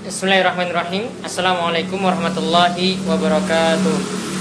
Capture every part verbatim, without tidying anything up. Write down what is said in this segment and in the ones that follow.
Bismillahirrahmanirrahim. Assalamualaikum warahmatullahi wabarakatuh.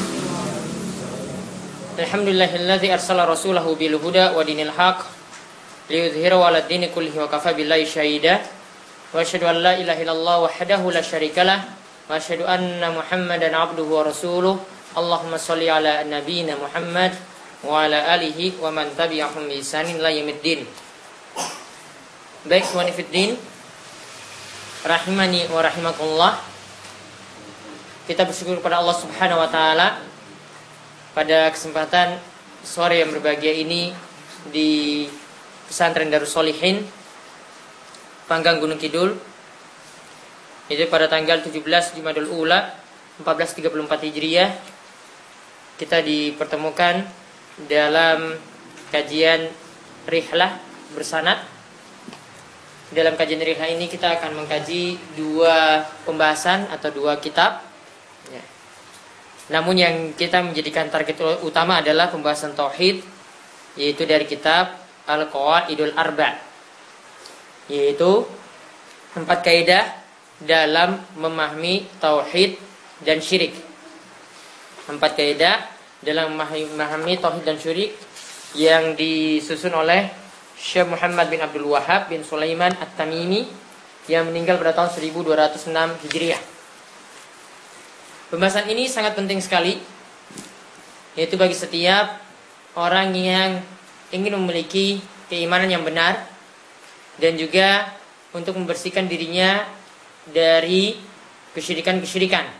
Alhamdulillahilladzi arsala rasulahu bil huda wa dinil haq liyudhhirahu 'alad dini kullihi wa kafa billahi syahida. Wa asyhadu an la ilaha illallah wahdahu la syarikalah wa asyhadu anna Muhammadan 'abduhu wa rasuluh. Allahumma shalli 'ala nabiyyina Muhammad wa 'ala alihi wa man tabi'ahum bi ihsanin ila yaumiddin. Baik, ikhwani fiddin, rahimani wa rahimakumullah. Kita bersyukur kepada Allah Subhanahu wa taala pada kesempatan sore yang berbahagia ini di Pesantren Darus Sholihin Panggang Gunung Kidul. Itu pada tanggal tujuh belas Jumadil Ula empat belas tiga puluh empat Hijriah kita dipertemukan dalam kajian rihlah bersanad. Dalam kajian rihlah ini kita akan mengkaji dua pembahasan atau dua kitab ya. Namun yang kita menjadikan target utama adalah pembahasan tauhid, yaitu dari kitab Al-Qawaidul Arba', yaitu empat kaidah dalam memahami tauhid dan syirik. Empat kaidah dalam memahami tauhid dan syirik yang disusun oleh Syekh Muhammad bin Abdul Wahhab bin Sulaiman At-Tamimi yang meninggal pada tahun seribu dua ratus enam Hijriah. Pembahasan ini sangat penting sekali, yaitu bagi setiap orang yang ingin memiliki keimanan yang benar dan juga untuk membersihkan dirinya dari kesyirikan-kesyirikan.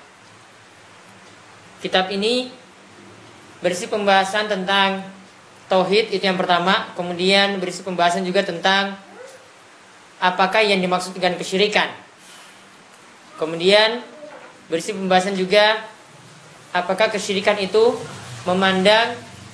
Kitab ini berisi pembahasan tentang tauhid, itu yang pertama. Kemudian berisi pembahasan juga tentang apakah yang dimaksud dengan kesyirikan. Kemudian berisi pembahasan juga apakah kesyirikan itu memandang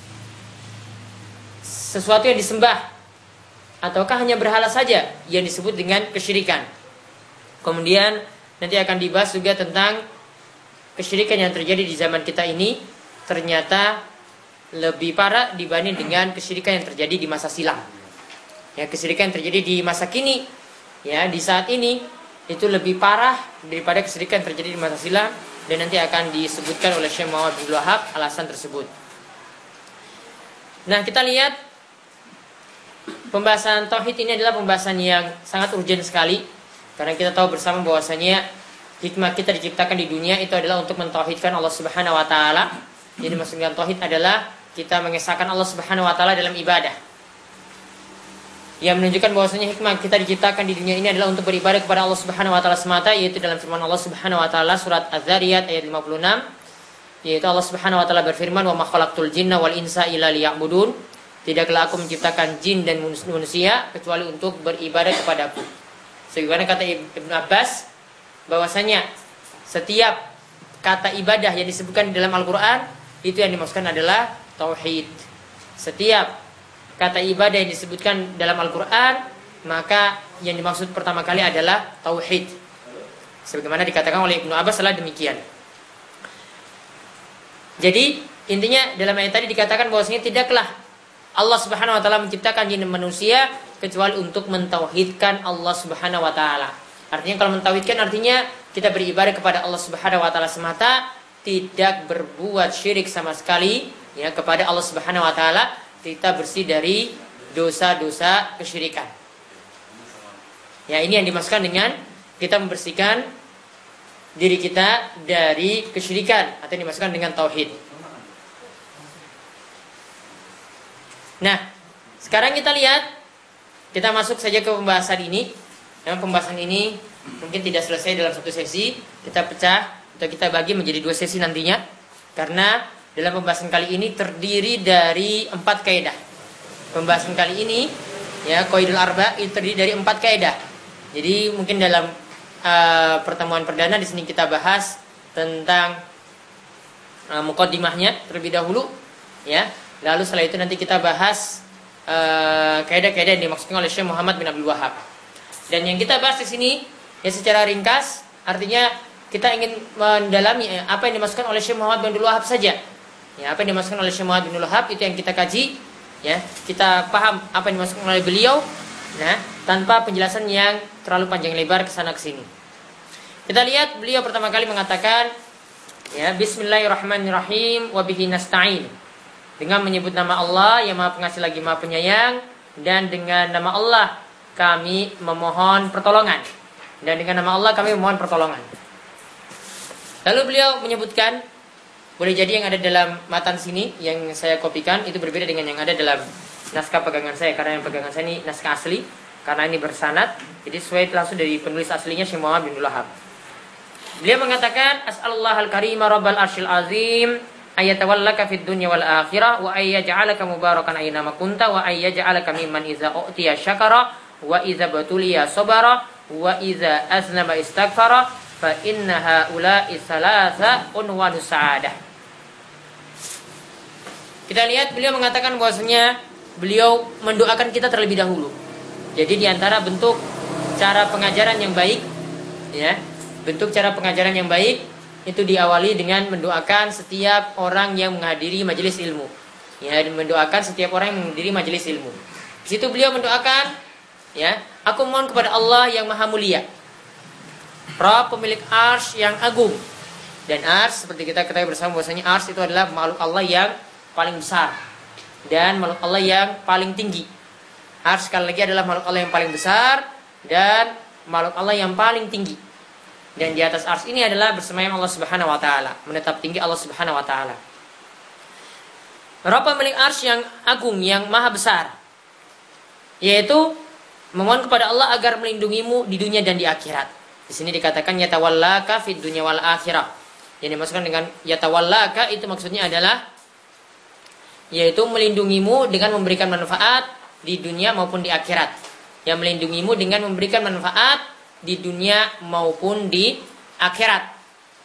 sesuatu yang disembah ataukah hanya berhala saja yang disebut dengan kesyirikan. Kemudian nanti akan dibahas juga tentang kesyirikan yang terjadi di zaman kita ini ternyata lebih parah dibanding dengan kesyirikan yang terjadi di masa silam. Ya, kesyirikan yang terjadi di masa kini, ya, di saat ini itu lebih parah daripada kesyirikan yang terjadi di masa silam, dan nanti akan disebutkan oleh Syekh Muhammad bin Abdul Wahhab alasan tersebut. Nah, kita lihat pembahasan tauhid ini adalah pembahasan yang sangat urgent sekali, karena kita tahu bersama bahwasanya hikmah kita diciptakan di dunia itu adalah untuk mentauhidkan Allah Subhanahu wa taala. Jadi maksud dengan tauhid adalah kita mengesahkan Allah Subhanahu wa taala dalam ibadah. Yang menunjukkan bahwasanya hikmah kita diciptakan di dunia ini adalah untuk beribadah kepada Allah Subhanahu wa taala semata, yaitu dalam firman Allah Subhanahu wa taala surat Az-Zariyat ayat lima puluh enam, yaitu Allah Subhanahu wa taala berfirman, "Wa ma khalaqtul jinna wal insa illa liya'budun." Tidaklah aku menciptakan jin dan manusia kecuali untuk beribadah kepadaku. Sebagaimana kata Ibnu Abbas bahwasanya setiap kata ibadah yang disebutkan di dalam Al-Qur'an itu yang dimaksudkan adalah tauhid. Setiap kata ibadah yang disebutkan dalam Al-Quran, maka yang dimaksud pertama kali adalah tauhid. Sebagaimana dikatakan oleh Ibnu Abbas adalah demikian. Jadi intinya dalam ayat tadi dikatakan bahwasanya tidaklah Allah Subhanahu wa taala menciptakan jin dan manusia kecuali untuk mentauhidkan Allah Subhanahu wa taala. Artinya kalau mentauhidkan artinya kita beribadah kepada Allah Subhanahu wa taala semata, tidak berbuat syirik sama sekali ya kepada Allah Subhanahu wa taala, kita bersih dari dosa-dosa kesyirikan. Ya, ini yang dimaksudkan dengan kita membersihkan diri kita dari kesyirikan atau yang dimaksudkan dengan tauhid. Nah, sekarang kita lihat, kita masuk saja ke pembahasan ini. Yang pembahasan ini mungkin tidak selesai dalam satu sesi, kita pecah atau kita bagi menjadi dua sesi nantinya, karena dalam pembahasan kali ini terdiri dari empat kaidah. Pembahasan kali ini ya Qawaidul Arba' itu terdiri dari empat kaidah. Jadi mungkin dalam uh, pertemuan perdana di sini kita bahas tentang uh, muqaddimahnya terlebih dahulu ya. Lalu setelah itu nanti kita bahas uh, kaidah-kaidah yang dimaksudkan oleh Syekh Muhammad bin Abdul Wahhab. Dan yang kita bahas di sini ya secara ringkas, artinya kita ingin mendalami apa yang dimaksudkan oleh Syekh Muhammad bin Abdul Wahhab saja. Ya, apa yang dimaksudkan oleh Syekh Muhammad bin Abdul Wahhab itu yang kita kaji, ya. Kita paham apa yang dimaksudkan oleh beliau, nah, tanpa penjelasan yang terlalu panjang lebar ke sana ke sini. Kita lihat beliau pertama kali mengatakan, ya, Bismillahirrahmanirrahim wa bihi nasta'in. Dengan menyebut nama Allah yang Maha Pengasih lagi Maha Penyayang, dan dengan nama Allah kami memohon pertolongan. Dan dengan nama Allah kami memohon pertolongan. Lalu beliau menyebutkan, boleh jadi yang ada dalam matan sini yang saya kopikan itu berbeda dengan yang ada dalam naskah pegangan saya, karena yang pegangan saya ini naskah asli, karena ini bersanad, jadi sesuai langsung dari penulis aslinya Syekh Muhammad bin Wahab. Beliau mengatakan, As'alullah al-karima rabbal arsyil azim ayatawallaka fid dunya wal akhirah wa ayyaj'alaka mubarakan aina ma kunta wa ayyaj'alaka mimman idza u'tiya syakara wa idza batuliya sabara wa idza aznaba istaghfara fa inna haula'i salasa unwanus sa'adah. Kita lihat beliau mengatakan bahwasanya beliau mendoakan kita terlebih dahulu. Jadi di antara bentuk cara pengajaran yang baik, ya, bentuk cara pengajaran yang baik itu diawali dengan mendoakan setiap orang yang menghadiri majelis ilmu. Ya, mendoakan setiap orang yang menghadiri majelis ilmu. Di situ beliau mendoakan, ya, aku mohon kepada Allah yang Maha Mulia, Rabb pemilik Arsy yang agung. Dan Arsy seperti kita ketahui bersama bahwasanya Arsy itu adalah makhluk Allah yang paling besar dan makhluk Allah yang paling tinggi. Arsy sekali lagi adalah makhluk Allah yang paling besar dan makhluk Allah yang paling tinggi. Dan di atas arsy ini adalah bersemayam Allah Subhanahu wa taala, menetap tinggi Allah Subhanahu wa taala. Rabb pemilik arsy yang agung, yang maha besar, yaitu memohon kepada Allah agar melindungimu di dunia dan di akhirat. Di sini dikatakan yatawallaka fid dunya wal akhirah. Yang dimaksudkan dengan yatawallaka itu maksudnya adalah yaitu melindungimu dengan memberikan manfaat di dunia maupun di akhirat. Yang melindungimu dengan memberikan manfaat di dunia maupun di akhirat.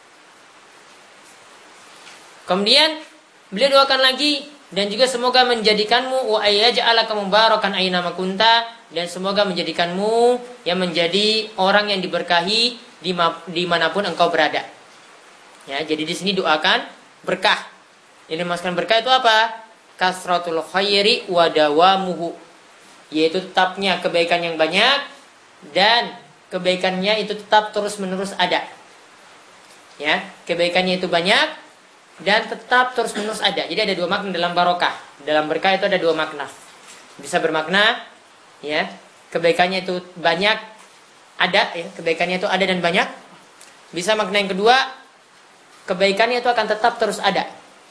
Kemudian beliau doakan lagi, dan juga semoga menjadikanmu wa ayyaj'alaka mubarakan aina ma kunta, dan semoga menjadikanmu yang menjadi orang yang diberkahi dimanapun engkau berada. Ya, jadi di sini doakan berkah. Yang dimaksudkan berkah itu apa? Kasratul khairi wa dawamuhu, yaitu tetapnya kebaikan yang banyak dan kebaikannya itu tetap terus-menerus ada. Ya, kebaikannya itu banyak dan tetap terus-menerus ada. Jadi ada dua makna dalam barokah. Dalam berkah itu ada dua makna. Bisa bermakna, ya, kebaikannya itu banyak, ada, ya, kebaikannya itu ada dan banyak. Bisa makna yang kedua, kebaikannya itu akan tetap terus ada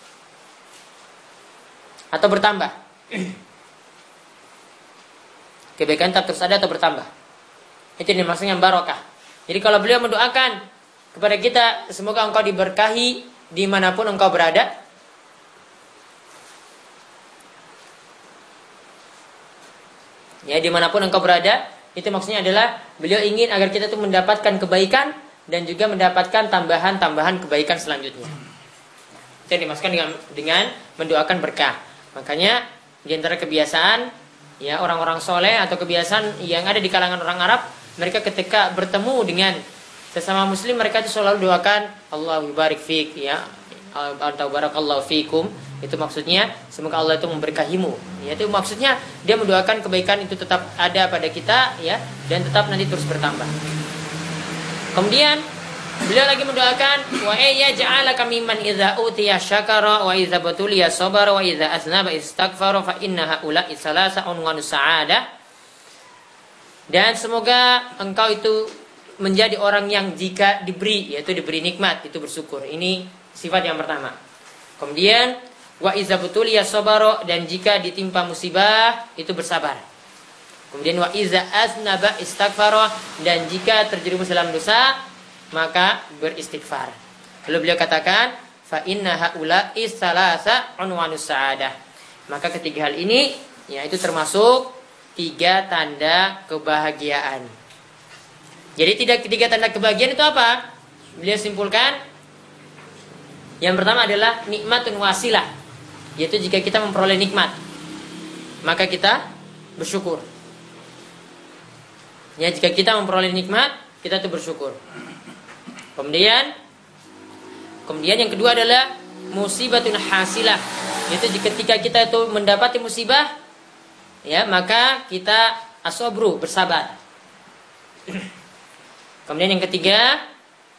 atau bertambah. Kebaikan tetap terus ada atau bertambah. Itu dimaksudnya barokah. Jadi kalau beliau mendoakan kepada kita, semoga engkau diberkahi dimanapun engkau berada. Ya, dimanapun engkau berada, itu maksudnya adalah beliau ingin agar kita tuh mendapatkan kebaikan dan juga mendapatkan tambahan-tambahan kebaikan selanjutnya. Itu dimaksudkan dengan, dengan mendoakan berkah. Makanya di antara kebiasaan, ya, orang-orang soleh atau kebiasaan yang ada di kalangan orang Arab, mereka ketika bertemu dengan sesama muslim, mereka itu selalu doakan Allahu barik fik, ya, atau barakallahu fikum. Itu maksudnya semoga Allah itu memberkahimu. Ya, itu maksudnya dia mendoakan kebaikan itu tetap ada pada kita, ya, dan tetap nanti terus bertambah. Kemudian beliau lagi mendoakan wa ayya ja'alaka mimman idza utiya syakara wa idza batuliya sabara wa idza aznaba istaghfara fa inna haula salasa unwanus sa'adah. Dan semoga engkau itu menjadi orang yang jika diberi, yaitu diberi nikmat, itu bersyukur. Ini sifat yang pertama. Kemudian wa iza butuliya sabara, dan jika ditimpa musibah itu bersabar. Kemudian wa iza aznaba istaghfara, dan jika terjerumus dalam dosa maka beristighfar. Lalu beliau katakan fa inna haula salasa unwanus sa'adah. Maka ketiga hal ini, ya, itu termasuk tiga tanda kebahagiaan. Jadi tidak tiga tanda kebahagiaan itu apa? Beliau simpulkan, yang pertama adalah nikmatun wasilah, yaitu jika kita memperoleh nikmat maka kita bersyukur. Ya, jika kita memperoleh nikmat kita tuh bersyukur. Kemudian kemudian yang kedua adalah musibatun hasilah, yaitu ketika kita itu mendapati musibah, ya, maka kita asobru, bersabar. Kemudian yang ketiga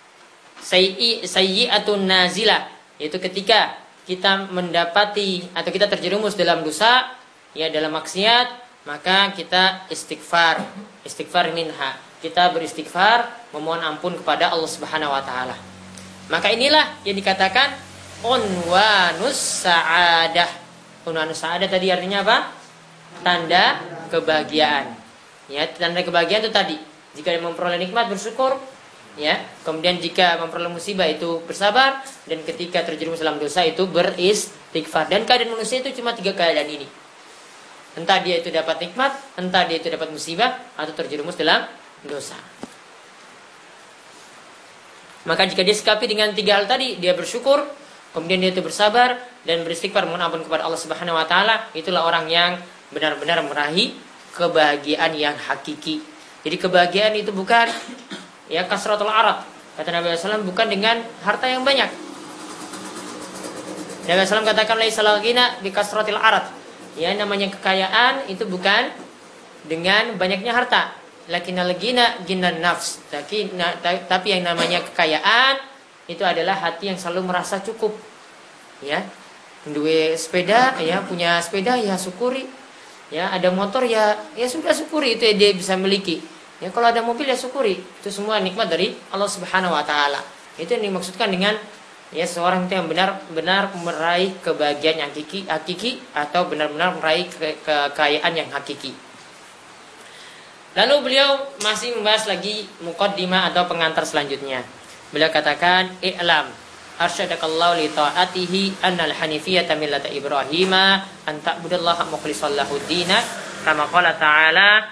sayyi sayyi'atun nazilah, yaitu ketika kita mendapati atau kita terjerumus dalam dosa, ya dalam maksiat, maka kita istighfar, istighfar minha. Kita beristighfar, memohon ampun kepada Allah Subhanahu wa taala. Maka inilah yang dikatakan unwanus sa'adah. Unwanus sa'adah tadi artinya apa? Tanda kebahagiaan. Ya, tanda kebahagiaan itu tadi, jika memperoleh nikmat bersyukur, ya. Kemudian jika memperoleh musibah itu bersabar, dan ketika terjerumus dalam dosa itu beristighfar. Dan keadaan manusia itu cuma tiga keadaan ini. Entah dia itu dapat nikmat, entah dia itu dapat musibah, atau terjerumus dalam dosa. Maka jika dia sikapi dengan tiga hal tadi, dia bersyukur, kemudian dia itu bersabar dan beristighfar mohon ampun kepada Allah Subhanahu wa taala, itulah orang yang benar-benar meraih kebahagiaan yang hakiki. Jadi kebahagiaan itu bukan ya kasratul arad. Kata Nabi sallallahu alaihi wasallam, bukan dengan harta yang banyak. Nabi sallallahu alaihi wasallam katakan laisa al-ghina bi kasratil arad. Ya, namanya kekayaan itu bukan dengan banyaknya harta. Lakinnal ghina ghinan nafs. Tapi, tapi yang namanya kekayaan itu adalah hati yang selalu merasa cukup. Ya. Duwe sepeda, ya punya sepeda ya syukuri. Ya, ada motor ya ya sudah syukuri, itu ya dia bisa miliki. Ya, kalau ada mobil ya syukuri. Itu semua nikmat dari Allah Subhanahu wa taala. Itu yang dimaksudkan dengan ya seorang itu yang benar-benar meraih kebahagiaan yang hakiki, hakiki atau benar-benar meraih ke- kekayaan yang hakiki. Lalu beliau masih membahas lagi muqaddimah atau pengantar selanjutnya. Beliau katakan, "I'lam arsyadakallahu li ta'atihi annal hanifiyata millata Ibrahima an ta'budallaha mukhlishan lahu dinak kama qala ta'ala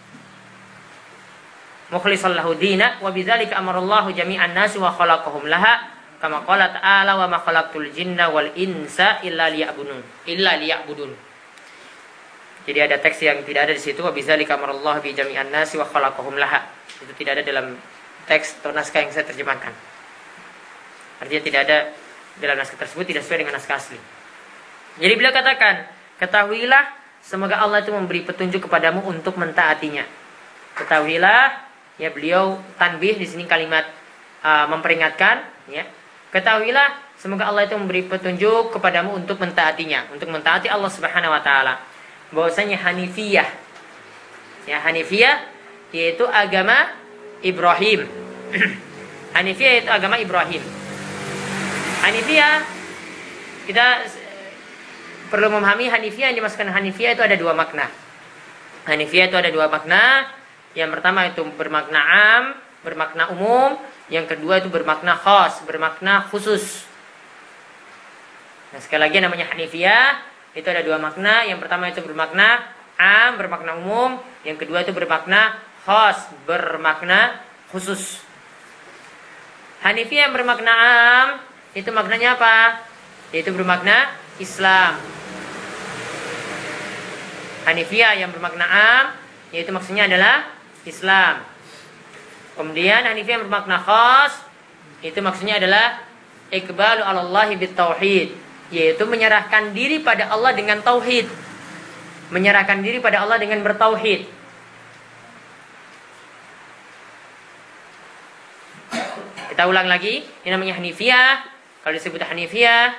mukhlishan lahu dinak wa bidzalika amarallahu jami'an nasi wa khalaqahum laha kama qala ta'ala wa ma khalaqtul jinna wal insa illa liya'budun illa liya'budun." Jadi ada teks yang tidak ada di situ, wa bidzalika amarallahu bi jami'an nasi wa khalaqahum laha. Itu tidak ada dalam teks atau naskah yang saya terjemahkan. Artinya tidak ada dalam naskah tersebut, tidak sesuai dengan naskah asli. Jadi beliau katakan, ketahuilah semoga Allah itu memberi petunjuk kepadamu untuk mentaatinya. Ketahuilah, ya beliau tanbih di sini kalimat uh, memperingatkan, ya. Ketahuilah semoga Allah itu memberi petunjuk kepadamu untuk mentaatinya, untuk mentaati Allah Subhanahu wa taala. Bahwasanya Hanifiyah, ya Hanifiyah yaitu agama Ibrahim. Hanifiyah itu agama Ibrahim. Hanifiyah, kita perlu memahami Hanifiyah, yang dimaksudkan Hanifiyah itu ada dua makna. Hanifiyah itu ada dua makna. Yang pertama itu bermakna am, bermakna umum. Yang kedua itu bermakna khas, bermakna khusus. Nah, sekali lagi namanya Hanifiyah itu ada dua makna. Yang pertama itu bermakna am, bermakna umum. Yang kedua itu bermakna khas, bermakna khusus. Hanifiyah yang bermakna am itu maknanya apa? Yaitu bermakna Islam. Hanifiyah yang bermakna am yaitu maksudnya adalah Islam. Kemudian Hanifiyah yang bermakna khas itu maksudnya adalah iqbalu 'alallahi bitauhid, yaitu menyerahkan diri pada Allah dengan tauhid. Menyerahkan diri pada Allah dengan bertauhid. Kita ulang lagi, ini namanya Hanifiyah. Kalau disebut Hanifiyah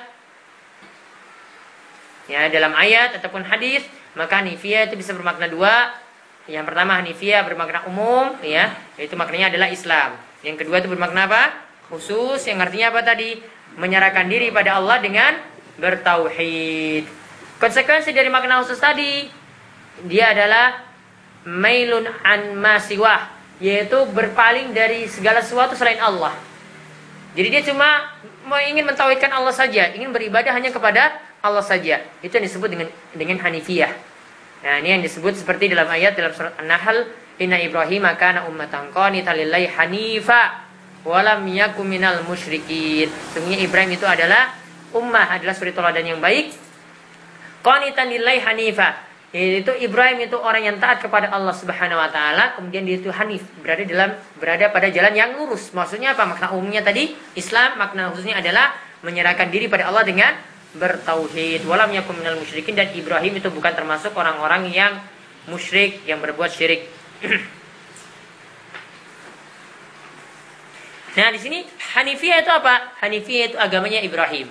ya dalam ayat ataupun hadis, maka Hanifiyah itu bisa bermakna dua. Yang pertama Hanifiyah bermakna umum, ya, yaitu maknanya adalah Islam. Yang kedua itu bermakna apa? Khusus, yang artinya apa tadi? Menyerahkan diri pada Allah dengan bertauhid. Konsekuensi dari makna khusus tadi, dia adalah mailun an masiwah, yaitu berpaling dari segala sesuatu selain Allah. Jadi dia cuma mau ingin mentauhidkan Allah saja, ingin beribadah hanya kepada Allah saja. Itu yang disebut dengan dengan Hanifiyah. Nah, ini yang disebut seperti dalam ayat dalam surat An-Nahl, "Inna Ibrahim kana ummatan qanitan lillahi hanifa wa lam yakun minal musyrikin." Sesungguhnya Ibrahim itu adalah ummah, adalah suri teladan yang baik. Qanitan lillahi hanifa, yaitu Ibrahim itu orang yang taat kepada Allah Subhanahu wa taala, kemudian dia itu hanif, berada dalam berada pada jalan yang lurus. Maksudnya apa? Makna umumnya tadi Islam, makna khususnya adalah menyerahkan diri pada Allah dengan bertauhid. Walam yakum minal musyrikin, dan Ibrahim itu bukan termasuk orang-orang yang musyrik, yang berbuat syirik. Nah, di sini Hanifiyah itu apa? Hanifiyah itu agamanya Ibrahim.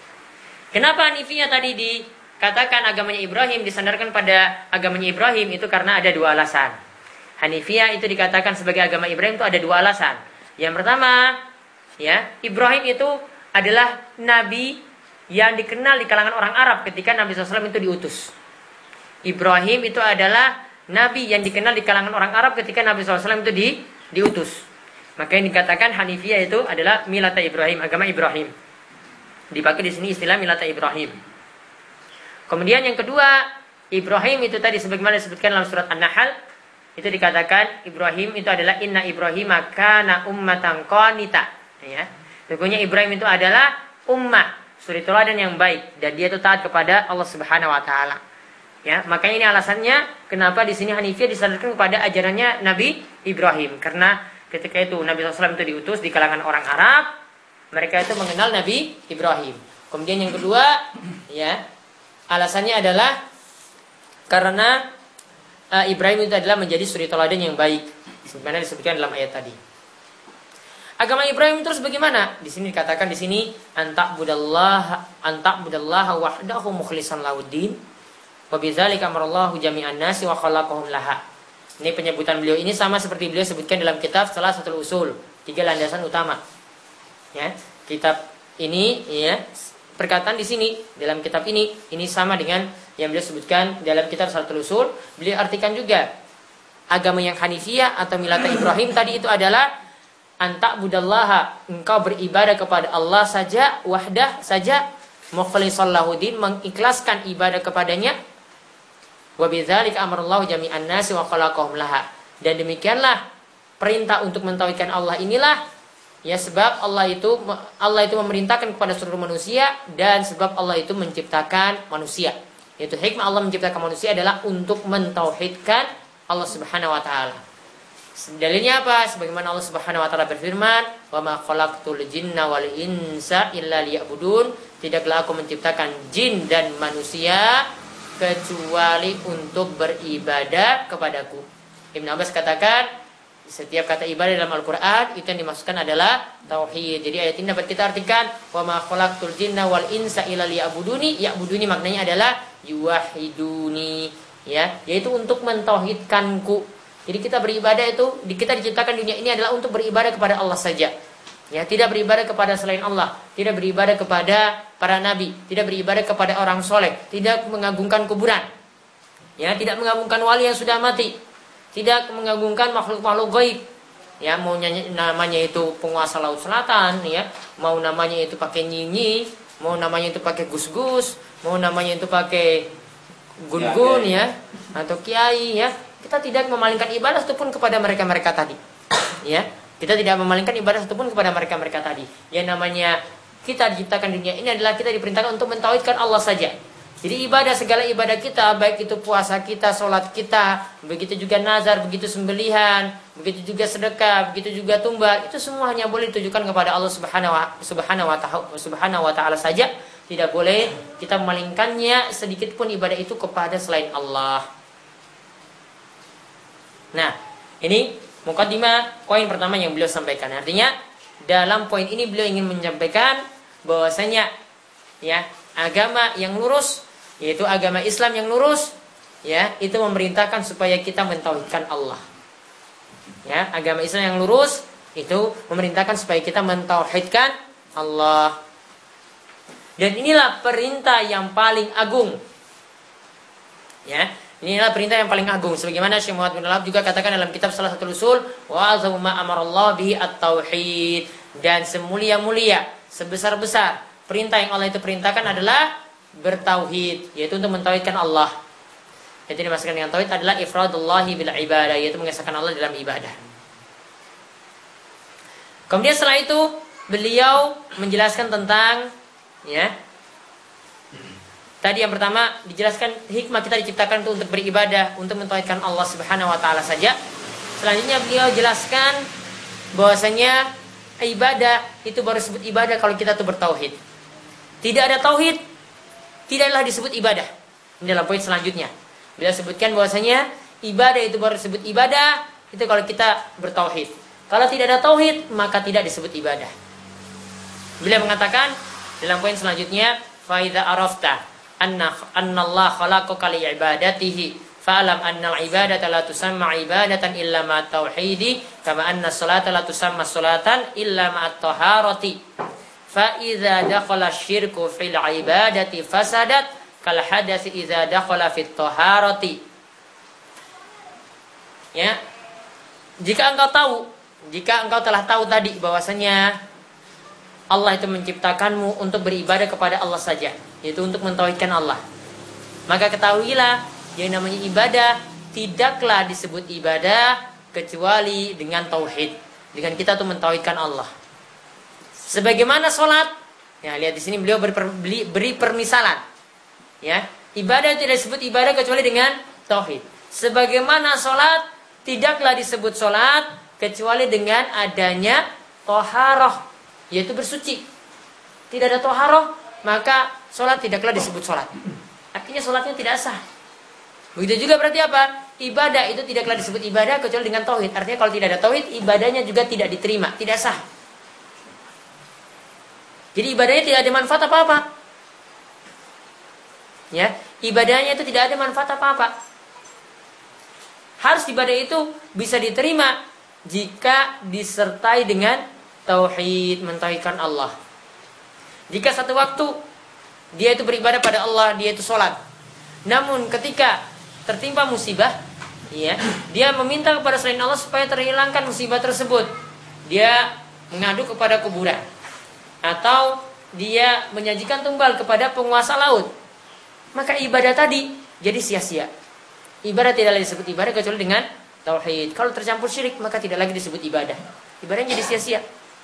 Kenapa Hanifiyah tadi dikatakan agamanya Ibrahim, disandarkan pada agamanya Ibrahim? Itu karena ada dua alasan. Hanifiyah itu dikatakan sebagai agama Ibrahim itu ada dua alasan. Yang pertama, ya, Ibrahim itu adalah nabi yang dikenal di kalangan orang Arab ketika Nabi shallallahu alaihi wasallam itu diutus. Ibrahim itu adalah nabi yang dikenal di kalangan orang Arab ketika Nabi shallallahu alaihi wasallam itu di, diutus. Maka yang dikatakan Hanifiyah itu adalah milata Ibrahim, agama Ibrahim. Dipakai di sini istilah milata Ibrahim. Kemudian yang kedua, Ibrahim itu tadi sebagaimana disebutkan dalam surat An-Nahl, itu dikatakan Ibrahim itu adalah inna Ibrahim kana ummatan qanita. Ya. Sesungguhnya Ibrahim itu adalah ummah, suri teladan yang baik, dan dia itu taat kepada Allah Subhanahu wa taala. Ya, makanya ini alasannya kenapa di sini Hanifiyah disandarkan kepada ajarannya Nabi Ibrahim, karena ketika itu Nabi shallallahu alaihi wasallam itu diutus di kalangan orang Arab, mereka itu mengenal Nabi Ibrahim. Kemudian yang kedua, ya, alasannya adalah karena uh, Ibrahim itu adalah menjadi suri teladan yang baik, sebagaimana disebutkan dalam ayat tadi. Agama Ibrahim terus bagaimana? Di sini dikatakan di sini antak budallah antak budallah wahdahu mukhlishan lauddin wa bidzalika amarallahu jami'an nasi wa khalaqahum laha. Ini penyebutan beliau ini sama seperti beliau sebutkan dalam kitab Salah Satu Usul, tiga landasan utama. Ya, kitab ini, ya, perkataan di sini dalam kitab ini ini sama dengan yang beliau sebutkan dalam kitab Salah Satu Usul. Beliau artikan juga agama yang Hanifiyah atau milata Ibrahim tadi itu adalah antak budallaha, engkau beribadah kepada Allah saja, wahdah saja, mukhlishan lahuddin, mengikhlaskan ibadah kepadanya. Wa bidzalika amarallahu jami'an nasi wa khalaqahum laha. Dan demikianlah perintah untuk mentauhidkan Allah inilah, ya, sebab Allah itu Allah itu memerintahkan kepada seluruh manusia, dan sebab Allah itu menciptakan manusia. Yaitu hikmah Allah menciptakan manusia adalah untuk mentauhidkan Allah Subhanahu wa taala. Dalilnya apa? Sebagaimana Allah Subhanahu wa taala berfirman, "Wa ma khalaqtul jinna wal insa illa liya'budun." Tidaklah aku menciptakan jin dan manusia kecuali untuk beribadah kepadaku. Ibn Abbas katakan setiap kata ibadah dalam Al-Quran itu yang dimaksudkan adalah tauhid. Jadi ayat ini dapat kita artikan wa ma khalaqtul jinna wal insa illa liya'buduni. Ya'buduni maknanya adalah yuwahiduni, ya, yaitu untuk mentauhidkanku. Jadi kita beribadah itu, kita diciptakan dunia ini adalah untuk beribadah kepada Allah saja. Ya, tidak beribadah kepada selain Allah, tidak beribadah kepada para nabi, tidak beribadah kepada orang soleh, tidak mengagungkan kuburan, ya, tidak mengagungkan wali yang sudah mati, tidak mengagungkan makhluk-makhluk gaib, ya, mau namanya itu penguasa laut selatan, ya, mau namanya itu pakai nyinyi, mau namanya itu pakai gus-gus, mau namanya itu pakai gun-gun, ya, atau kiai, ya, kita tidak memalingkan ibadah satupun kepada mereka-mereka tadi, ya. Kita tidak memalingkan ibadah satupun kepada mereka-mereka tadi. Yang namanya kita diciptakan dunia ini adalah kita diperintahkan untuk mentauhidkan Allah saja. Jadi ibadah, segala ibadah kita, baik itu puasa kita, sholat kita, begitu juga nazar, begitu sembelihan, begitu juga sedekah, begitu juga tumbal, itu semua hanya boleh ditujukan kepada Allah Subhanahu wa Subhanahu wa ta'ala, Subhanahu wa ta'ala saja. Tidak boleh kita memalingkannya sedikit pun ibadah itu kepada selain Allah. Nah, ini mukaddimah poin pertama yang beliau sampaikan. Artinya dalam poin ini beliau ingin menyampaikan bahwasanya, ya, agama yang lurus, yaitu agama Islam yang lurus, ya, itu memerintahkan supaya kita mentauhidkan Allah. Ya, agama Islam yang lurus itu memerintahkan supaya kita mentauhidkan Allah. Dan inilah perintah yang paling agung. Ya, inilah perintah yang paling agung. Sebagaimana Syekh Muhammad bin Wahab juga katakan dalam kitab Salah Satu Usul, wa azamu ma amarallahu bihi at-tauhid. Dan semulia-mulia, sebesar-besar perintah yang Allah itu perintahkan adalah bertauhid, yaitu untuk mentauhidkan Allah. Itu dimaksudkan dengan tauhid adalah ifradullahi bil ibadah, yaitu mengesahkan Allah dalam ibadah. Kemudian setelah itu beliau menjelaskan tentang, ya, tadi yang pertama dijelaskan hikmah kita diciptakan itu untuk beribadah, untuk mentauhidkan Allah Subhanahu wa taala saja. Selanjutnya beliau jelaskan bahwasanya ibadah itu baru disebut ibadah kalau kita tuh bertauhid. Tidak ada tauhid, tidaklah disebut ibadah. Ini dalam poin selanjutnya. Beliau sebutkan bahwasanya ibadah itu baru disebut ibadah itu kalau kita bertauhid. Kalau tidak ada tauhid, maka tidak disebut ibadah. Beliau mengatakan dalam poin selanjutnya, fa idza arafta anna anna Allah khalaqaka li ibadatihi fa'lam anna al-ibadata la tusamma ibadatan illa ma tauhidi kama anna as-salata la tusamma salatan illa ma at-taharati fa idza dakhala asy-syirku fil ibadati fasadat kal hadatsy idza dakhala fit taharati. Ya. Jika engkau tahu, jika engkau telah tahu tadi bahwasanya Allah itu menciptakanmu untuk beribadah kepada Allah saja, yaitu untuk mentauhidkan Allah, maka ketahuilah yang namanya ibadah tidaklah disebut ibadah kecuali dengan tauhid, dengan kita tuh mentauhidkan Allah. Sebagaimana sholat, ya lihat di sini beliau beri, beri, beri permisalan, ya ibadah tidak disebut ibadah kecuali dengan tauhid. Sebagaimana sholat tidaklah disebut sholat kecuali dengan adanya toharoh, yaitu bersuci. Tidak ada toharoh, maka sholat tidaklah disebut sholat. Artinya sholatnya tidak sah. Begitu juga berarti apa? Ibadah itu tidaklah disebut ibadah kecuali dengan tauhid. Artinya kalau tidak ada tauhid, ibadahnya juga tidak diterima, tidak sah. Jadi ibadahnya tidak ada manfaat apa-apa. Ya, ibadahnya itu tidak ada manfaat apa-apa. Harus ibadah itu bisa diterima jika disertai dengan tauhid, mentauhidkan Allah. Jika satu waktu dia itu beribadah pada Allah, dia itu sholat, namun ketika tertimpa musibah, ya, dia meminta kepada selain Allah supaya terhilangkan musibah tersebut. Dia mengadu kepada kuburan, atau dia menyajikan tumbal kepada penguasa laut, maka ibadah tadi jadi sia-sia. Ibadah tidak lagi disebut ibadah kecuali dengan tauhid. Kalau tercampur syirik, maka tidak lagi disebut ibadah. Ibadahnya jadi sia-sia.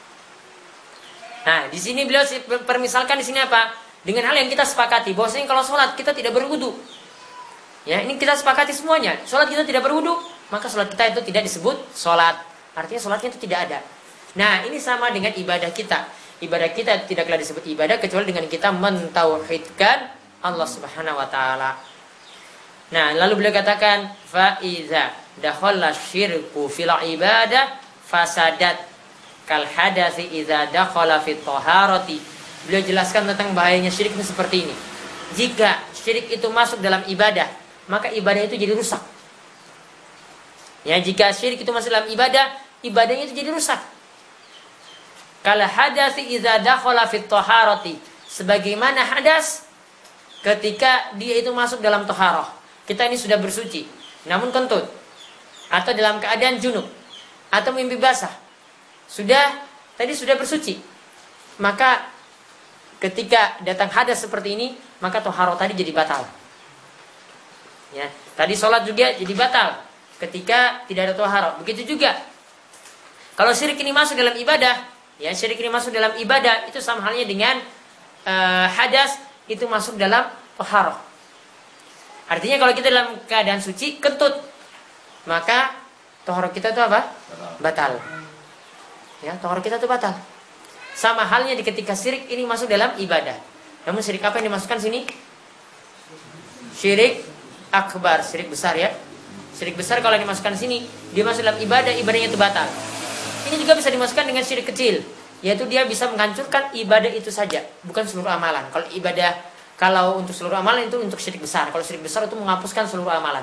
Nah, di sini beliau permisalkan di sini apa? Dengan hal yang kita sepakati, bahwasanya kalau sholat kita tidak berwudu. Ya, ini kita sepakati semuanya. Sholat kita tidak berwudu, maka sholat kita itu tidak disebut sholat. Artinya sholatnya itu tidak ada. Nah, ini sama dengan ibadah kita. Ibadah kita tidaklah disebut ibadah kecuali dengan kita mentauhidkan Allah Subhanahu wa taala. Nah, lalu beliau katakan fa iza dakhala syirku fil ibadah fasadat kal hadatsy iza dakhala fit taharati. Beliau jelaskan tentang bahayanya syirik ini seperti ini. Jika syirik itu masuk dalam ibadah, maka ibadah itu jadi rusak. Ya, jika syirik itu masuk dalam ibadah, ibadahnya itu jadi rusak. Kal hadatsy iza dakhala fit taharati, sebagaimana hadas ketika dia itu masuk dalam taharah. Kita ini sudah bersuci, namun kentut, atau dalam keadaan junub, atau mimpi basah, sudah tadi sudah bersuci, maka ketika datang hadas seperti ini, maka toharoh tadi jadi batal. Ya, tadi sholat juga jadi batal ketika tidak ada toharoh. Begitu juga kalau syirik ini masuk dalam ibadah, ya syirik ini masuk dalam ibadah itu sama halnya dengan uh, hadas itu masuk dalam toharoh. Artinya kalau kita dalam keadaan suci, kentut, maka toharoh kita itu apa? Batal. Ya, toharoh kita itu batal. Sama halnya di ketika syirik ini masuk dalam ibadah. Namun syirik apa yang dimasukkan sini? Syirik akbar, syirik besar ya. Syirik besar kalau dimasukkan sini, dia masuk dalam ibadah, ibadahnya itu batal. Ini juga bisa dimasukkan dengan syirik kecil, yaitu dia bisa menghancurkan ibadah itu saja, bukan seluruh amalan. Kalau ibadah Kalau untuk seluruh amalan itu untuk syirik besar. Kalau syirik besar itu menghapuskan seluruh amalan.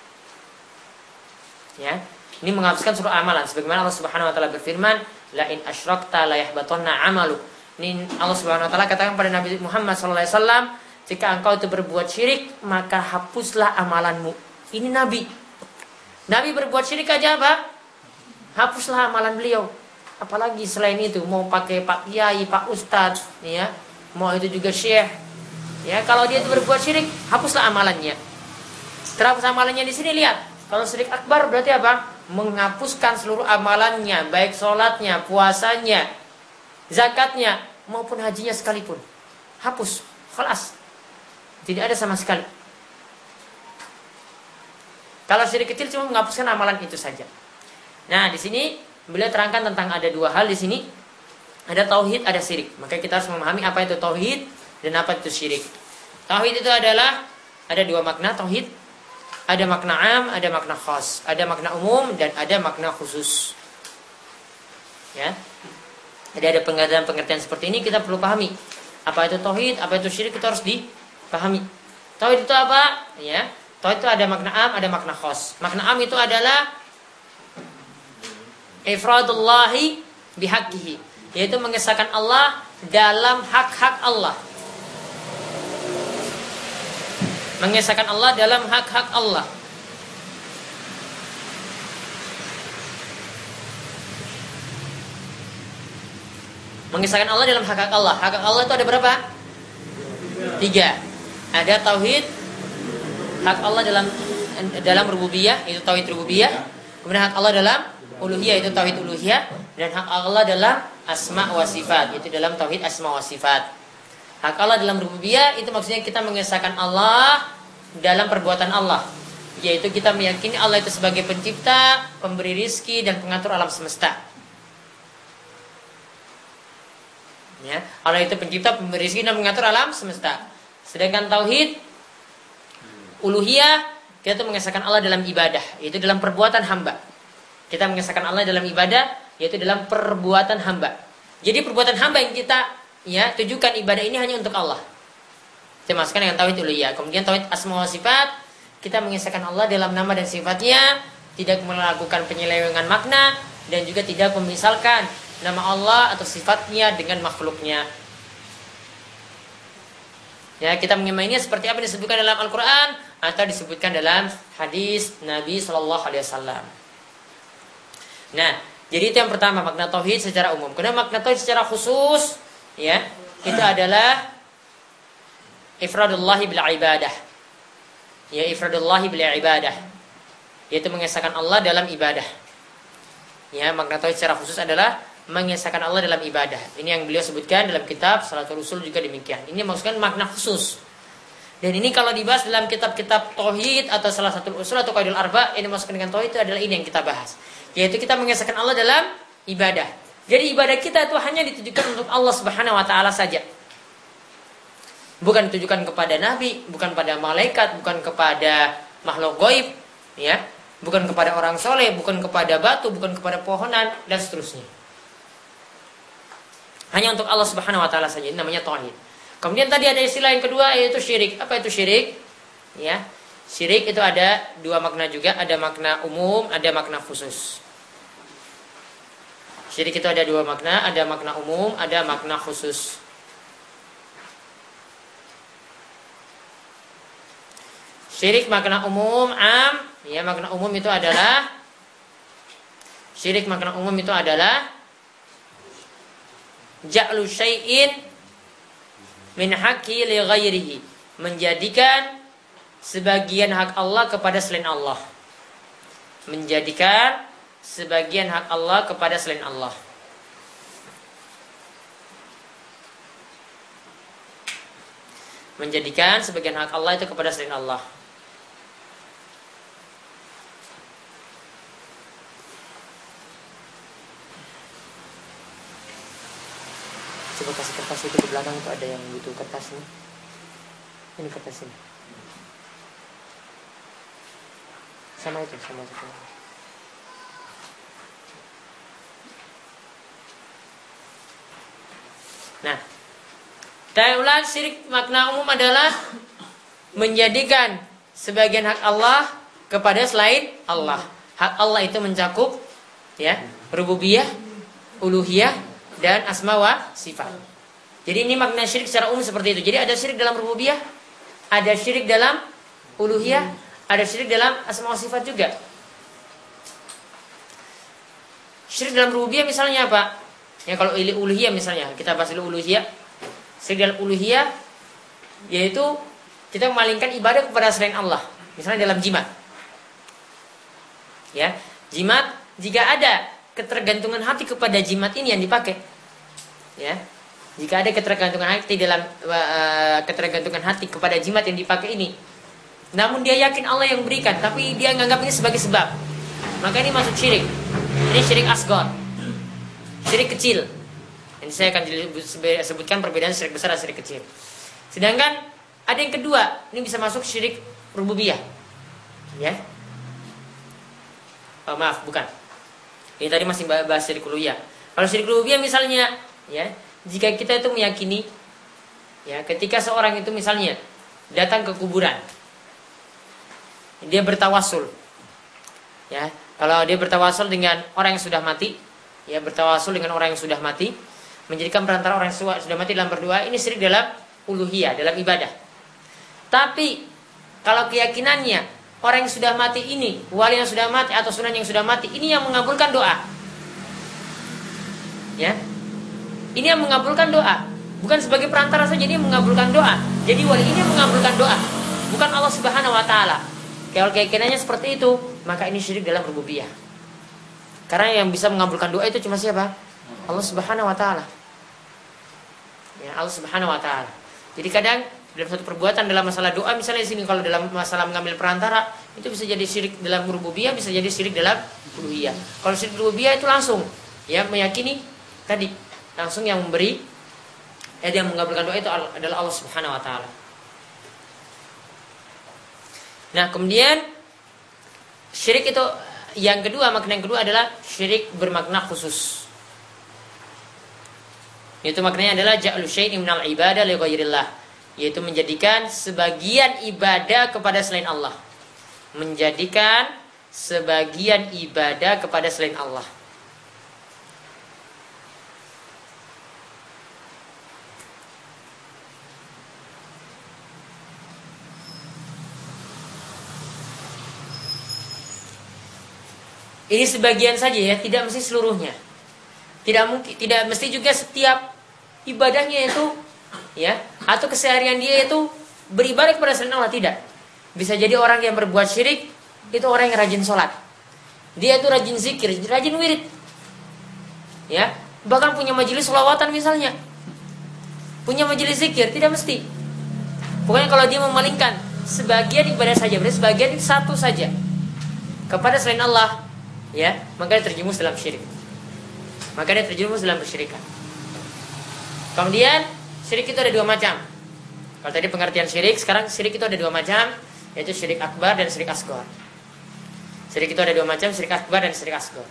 Ya, ini menghapuskan seluruh amalan. Sebagaimana Allah Subhanahu Wa Taala berfirman, la in asyrakta la yahbatanna amaluk. Ini Allah Subhanahu Wa Taala katakan pada Nabi Muhammad Sallallahu Alaihi Wasallam, jika engkau itu berbuat syirik, maka hapuslah amalanmu. Ini Nabi. Nabi berbuat syirik aja apa? Hapuslah amalan beliau. Apalagi selain itu, mau pakai Pak Kiai, Pak Ustadz, ya, mau itu juga Syekh. Ya, kalau dia itu berbuat syirik, hapuslah amalannya. Terhapus amalannya di sini lihat. Kalau syirik akbar berarti apa? Menghapuskan seluruh amalannya, baik sholatnya, puasanya, zakatnya, maupun hajinya sekalipun. Hapus, khalas. Tidak ada sama sekali. Kalau syirik kecil cuma menghapuskan amalan itu saja. Nah, di sini beliau terangkan tentang ada dua hal di sini. Ada tauhid, ada syirik. Maka kita harus memahami apa itu tauhid dan apa itu syirik. Tauhid itu adalah ada dua makna tauhid. Ada makna am, ada makna khas. Ada makna umum dan ada makna khusus. Ya. Jadi ada pengertian-pengertian seperti ini kita perlu pahami. Apa itu tauhid, apa itu syirik, kita harus dipahami. Tauhid itu apa? Ya. Tauhid itu ada makna am, ada makna khos. Makna am itu adalah ifradullahi bihaqqihi, yaitu mengesahkan Allah dalam hak-hak Allah. Mengesahkan Allah dalam hak-hak Allah. Mengesahkan Allah dalam hak-hak Allah. Hak-hak Allah itu ada berapa? Tiga. Ada tauhid hak Allah dalam dalam rububiyah, itu tauhid rububiyah. Kemudian hak Allah dalam uluhiyah, itu tauhid uluhiyah. Dan hak Allah dalam asma wa sifat, itu dalam tauhid asma wa sifat. Hak Allah dalam rububiyah itu maksudnya kita mengesahkan Allah dalam perbuatan Allah, yaitu kita meyakini Allah itu sebagai pencipta, pemberi rizki, dan pengatur alam semesta. Ya, Allah itu pencipta, pemberi rizki, dan mengatur alam semesta. Sedangkan tauhid uluhiyah, kita itu mengesahkan Allah dalam ibadah, yaitu dalam perbuatan hamba. Kita mengesahkan Allah dalam ibadah, yaitu dalam perbuatan hamba. Jadi perbuatan hamba yang kita ya tujukan ibadah ini hanya untuk Allah. Kita masukkan dengan tauhid uluhiyah. Kemudian tauhid asma wa sifat, kita mengesahkan Allah dalam nama dan sifatnya, tidak melakukan penyelewengan makna, dan juga tidak memisalkan nama Allah atau sifatnya dengan makhluknya. Ya, kita mengimaninya seperti apa yang disebutkan dalam Al-Quran atau disebutkan dalam hadis Nabi Shallallahu Alaihi Wasallam. Nah, jadi itu yang pertama, makna tauhid secara umum. Kemudian makna tauhid secara khusus, ya, itu adalah ifradullahi bil ibadah. Ya, ifradullahi bil ibadah, yaitu mengesahkan Allah dalam ibadah. Ya, makna tauhid secara khusus adalah mengesahkan Allah dalam ibadah. Ini yang beliau sebutkan dalam kitab Salatul Usul juga demikian. Ini maksudkan makna khusus. Dan ini kalau dibahas dalam kitab-kitab tauhid atau salah satu usul atau qaidul arba, ini maksudkan dengan tauhid itu adalah ini yang kita bahas, yaitu kita mengesahkan Allah dalam ibadah. Jadi ibadah kita itu hanya ditujukan untuk Allah Subhanahu wa taala saja. Bukan ditujukan kepada nabi, bukan pada malaikat, bukan kepada makhluk gaib, ya. Bukan kepada orang soleh, bukan kepada batu, bukan kepada pohonan, dan seterusnya. Hanya untuk Allah Subhanahu wa taala saja. Ini namanya tauhid. Kemudian tadi ada istilah yang kedua, yaitu syirik. Apa itu syirik? Ya. Syirik itu ada dua makna juga, ada makna umum, ada makna khusus. Syirik itu ada dua makna, ada makna umum, ada makna khusus. Syirik makna umum am, ya, makna umum itu adalah syirik makna umum itu adalah ja'lu syai'in min haqqi li ghairihi, menjadikan sebagian hak Allah kepada selain Allah. Menjadikan sebagian hak Allah kepada selain Allah. Menjadikan sebagian hak Allah itu kepada selain Allah. Coba kasih kertas itu di belakang, itu ada yang butuh kertas nih. Ini kertas ini. Sama itu, sama itu. Nah, kita ulang, syirik makna umum adalah menjadikan sebagian hak Allah kepada selain Allah. Hak Allah itu mencakup ya, rububiyah, uluhiyah, dan asma wa sifat. Jadi ini makna syirik secara umum seperti itu. Jadi ada syirik dalam rububiyah, ada syirik dalam uluhiyah, ada syirik dalam asma wa sifat juga. Syirik dalam rububiyah misalnya apa? Ya, kalau uluhiyah misalnya, kita bahas dulu uluhiyah. Syirik dalam uluhiyah yaitu kita memalingkan ibadah kepada selain Allah. Misalnya dalam jimat. Ya, jimat jika ada ketergantungan hati kepada jimat ini yang dipakai, ya, jika ada ketergantungan hati dalam uh, ketergantungan hati kepada jimat yang dipakai ini, namun dia yakin Allah yang berikan, tapi dia menganggap ini sebagai sebab, maka ini masuk syirik. Ini syirik asghar, syirik kecil. Ini saya akan sebutkan perbedaan syirik besar dan syirik kecil. Sedangkan ada yang kedua, ini bisa masuk syirik rububiyah, ya. Oh, maaf, bukan. Ini tadi masih bahas syirik uluhiyah. Kalau syirik rububiyah misalnya, ya, jika kita itu meyakini, ya, ketika seorang itu misalnya datang ke kuburan, dia bertawasul, ya, kalau dia bertawasul dengan orang yang sudah mati, ya, bertawasul dengan orang yang sudah mati, menjadikan perantara orang yang sudah mati dalam berdoa, ini syirik dalam uluhiyah, dalam ibadah. Tapi kalau keyakinannya orang yang sudah mati ini, wali yang sudah mati atau sunan yang sudah mati, ini yang mengabulkan doa, ya, ini yang mengabulkan doa, bukan sebagai perantara saja, ini yang mengabulkan doa. Jadi wali ini yang mengabulkan doa, bukan Allah Subhanahu Wa Taala. Kalau keyakinannya seperti itu, maka ini syirik dalam rububiyah. Karena yang bisa mengabulkan doa itu cuma siapa? Allah Subhanahu Wa Taala. Ya, Allah Subhanahu Wa Taala. Jadi kadang dalam satu perbuatan dalam masalah doa, misalnya di sini kalau dalam masalah mengambil perantara, itu bisa jadi syirik dalam rububiyah, bisa jadi syirik dalam uluhiyah. Kalau syirik rububiyah itu langsung, ya, meyakini tadi, langsung yang memberi, ya, yang mengabulkan doa itu adalah Allah Subhanahu Wa Taala. Nah, kemudian syirik itu yang kedua, makna yang kedua adalah syirik bermakna khusus. Itu maknanya adalah ja'lu syai'in minal ibadah li ghairillah, yaitu menjadikan sebagian ibadah kepada selain Allah. Menjadikan sebagian ibadah kepada selain Allah. Ini sebagian saja, ya, tidak mesti seluruhnya. Tidak mungkin, tidak mesti juga setiap ibadahnya itu, ya, atau keseharian dia itu beribadah kepada selain Allah, tidak. Bisa jadi orang yang berbuat syirik itu orang yang rajin sholat, dia itu rajin zikir, rajin wirid, ya, bahkan punya majelis sholawatan misalnya, punya majelis zikir, tidak mesti. Pokoknya kalau dia memalingkan sebagian ibadah saja, berarti sebagian itu satu saja kepada selain Allah, ya, maka dia terjerumus dalam syirik. Maka dia terjerumus dalam kesyirikan. Kemudian syirik itu ada dua macam. Kalau tadi pengertian syirik, sekarang syirik itu ada dua macam, yaitu syirik akbar dan syirik asghar. Syirik itu ada dua macam, syirik akbar dan syirik asghar.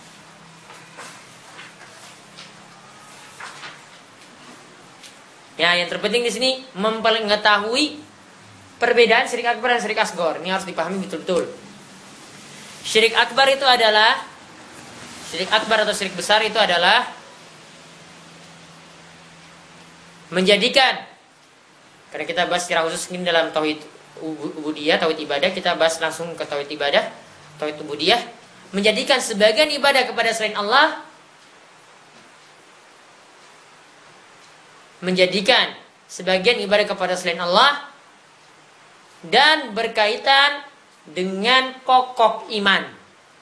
Ya, yang terpenting di sini mengetahui perbedaan syirik akbar dan syirik asghar. Ini harus dipahami betul-betul. Syirik akbar itu adalah Syirik akbar atau syirik besar itu adalah menjadikan, karena kita bahas secara khusus ini dalam tauhid ubudiyah, tauhid ibadah, kita bahas langsung ke tauhid ibadah, tauhid ubudiyah, menjadikan sebagian ibadah kepada selain Allah, menjadikan sebagian ibadah kepada selain Allah dan berkaitan dengan pokok iman.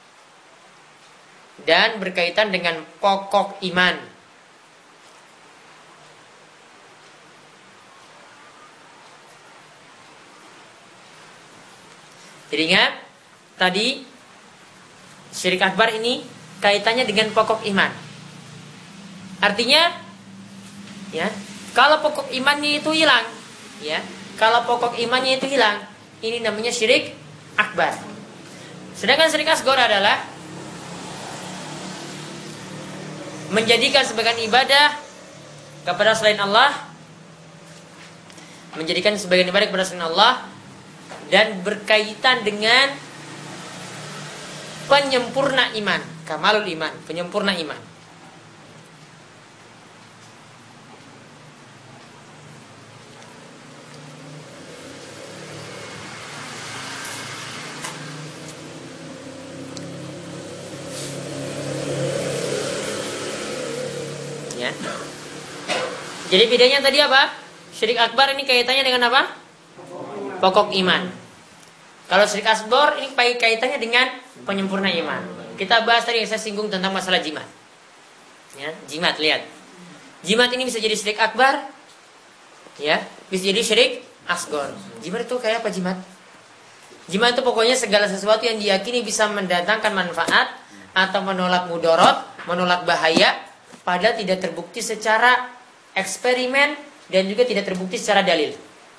Dan berkaitan dengan pokok iman. Jadi ingat, tadi syirik akbar ini kaitannya dengan pokok iman. Artinya, ya, kalau pokok imannya itu hilang, ya, kalau pokok imannya itu hilang, ini namanya syirik akbar. Sedangkan syirik asghar adalah menjadikan sebagian ibadah kepada selain Allah, menjadikan sebagian ibadah kepada selain Allah dan berkaitan dengan penyempurna iman, kamalul iman, penyempurna iman. Ya. Jadi bedanya tadi apa? Syirik akbar ini kaitannya dengan apa? Pokok iman. Kalau syirik asghar ini kaitannya dengan penyempurna iman. Kita bahas tadi yang saya singgung tentang masalah jimat. Ya, jimat, lihat. Jimat ini bisa jadi syirik akbar, ya, bisa jadi syirik asghar. Jimat itu kayak apa jimat? Jimat itu pokoknya segala sesuatu yang diyakini bisa mendatangkan manfaat atau menolak mudarat, menolak bahaya, padahal tidak terbukti secara eksperimen dan juga tidak terbukti secara dalil.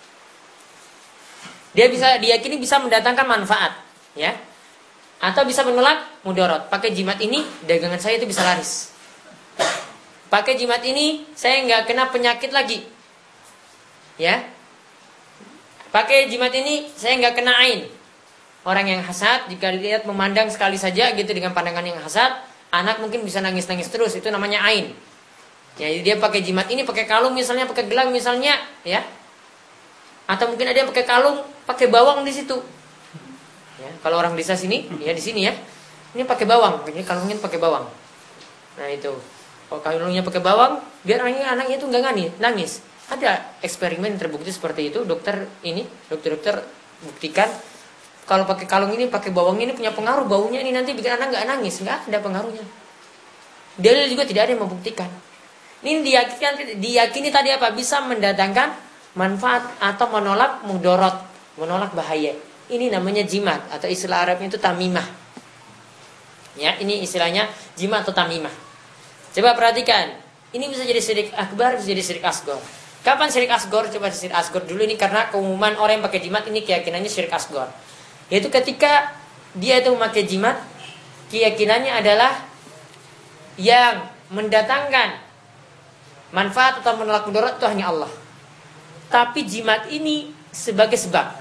Dia bisa diyakini bisa mendatangkan manfaat, ya, atau bisa menolak mudarat. Pakai jimat ini dagangan saya itu bisa laris. Pakai jimat ini saya nggak kena penyakit lagi. Ya. Pakai jimat ini saya nggak kena ain. Orang yang hasad jika dilihat memandang sekali saja gitu dengan pandangan yang hasad, anak mungkin bisa nangis-nangis terus, itu namanya ain. Ya, jadi dia pakai jimat ini, pakai kalung misalnya, pakai gelang misalnya, ya. Atau mungkin ada yang pakai kalung, pakai bawang di situ. Ya, kalau orang desa sini, ya di sini ya. Ini pakai bawang, ini kalungnya pakai bawang. Nah, itu. Kalau kalungnya pakai bawang, biar anaknya anaknya itu enggak nangis, nangis. Ada eksperimen terbukti seperti itu, dokter ini, dokter-dokter buktikan kalau pakai kalung ini, pakai bawang ini punya pengaruh, baunya ini nanti bikin anak nggak nangis, nggak ada pengaruhnya. Dalil juga tidak ada yang membuktikan. Ini diyakini, diyakini tadi apa? Bisa mendatangkan manfaat atau menolak mudorot, menolak bahaya. Ini namanya jimat atau istilah Arabnya itu tamimah. Ya, ini istilahnya jimat atau tamimah. Coba perhatikan, ini bisa jadi syirik akbar, bisa jadi syirik asgor. Kapan syirik asgor? Coba syirik asgor dulu ini karena keumuman orang yang pakai jimat ini keyakinannya syirik asgor. Yaitu ketika dia itu memakai jimat, keyakinannya adalah yang mendatangkan manfaat atau menolak mudarat itu hanya Allah. Tapi jimat ini sebagai sebab.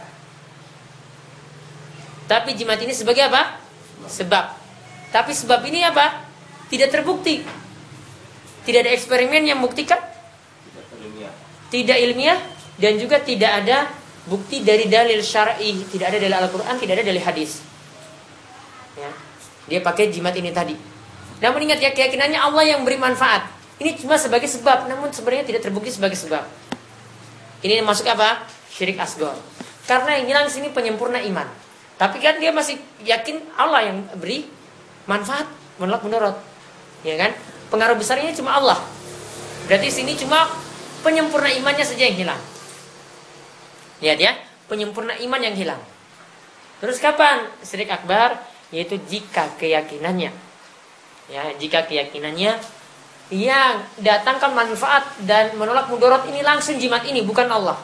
Tapi jimat ini sebagai apa? Sebab. Tapi sebab ini apa? Tidak terbukti. Tidak ada eksperimen yang membuktikan. Tidak ilmiah. Tidak ilmiah dan juga tidak ada bukti dari dalil syar'i, tidak ada dalil Al-Quran, tidak ada dalil hadis. Ya, dia pakai jimat ini tadi. Namun ingat ya, keyakinannya Allah yang beri manfaat. Ini cuma sebagai sebab, namun sebenarnya tidak terbukti sebagai sebab. Ini masuk apa? Syirik asghar. Karena yang hilang sini penyempurna iman. Tapi kan dia masih yakin Allah yang beri manfaat, menolak mudarat. Ya kan? Pengaruh besarnya cuma Allah. Berarti sini cuma penyempurna imannya saja yang hilang. Lihat ya, penyempurna iman yang hilang. Terus kapan syirik akbar? Yaitu jika keyakinannya, ya, jika keyakinannya yang datangkan manfaat dan menolak mudarat ini langsung jimat ini, bukan Allah.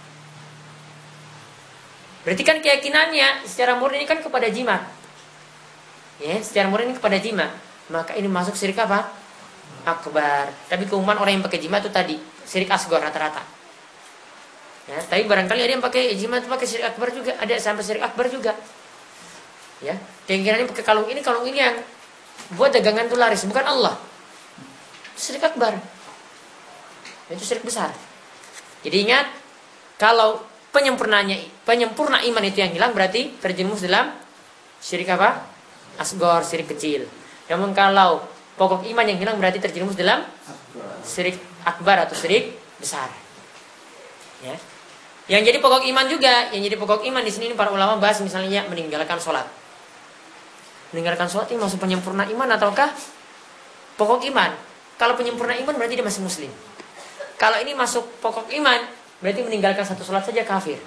Berarti kan keyakinannya secara murni kan kepada jimat. Ya, secara murni kepada jimat. Maka ini masuk syirik apa? Akbar. Tapi keumuman orang yang pakai jimat itu tadi syirik asghar rata-rata. Ya, tapi barangkali ada yang pakai jimat pakai syirik akbar juga, ada sampai syirik akbar juga. Ya, keyakinannya pakai kalung ini, kalung ini yang buat dagangan itu laris, bukan Allah. Syirik akbar. Itu syirik besar. Jadi ingat, kalau penyempurnanya, penyempurna iman itu yang hilang berarti terjerumus dalam syirik apa? Asghar, syirik kecil. Namun kalau pokok iman yang hilang berarti terjerumus dalam syirik akbar atau syirik besar. Ya. Yang jadi pokok iman juga, yang jadi pokok iman di sini para ulama bahas misalnya meninggalkan sholat. Meninggalkan sholat ini masuk penyempurna iman ataukah pokok iman? Kalau penyempurna iman berarti dia masih muslim. Kalau ini masuk pokok iman, berarti meninggalkan satu sholat saja kafir.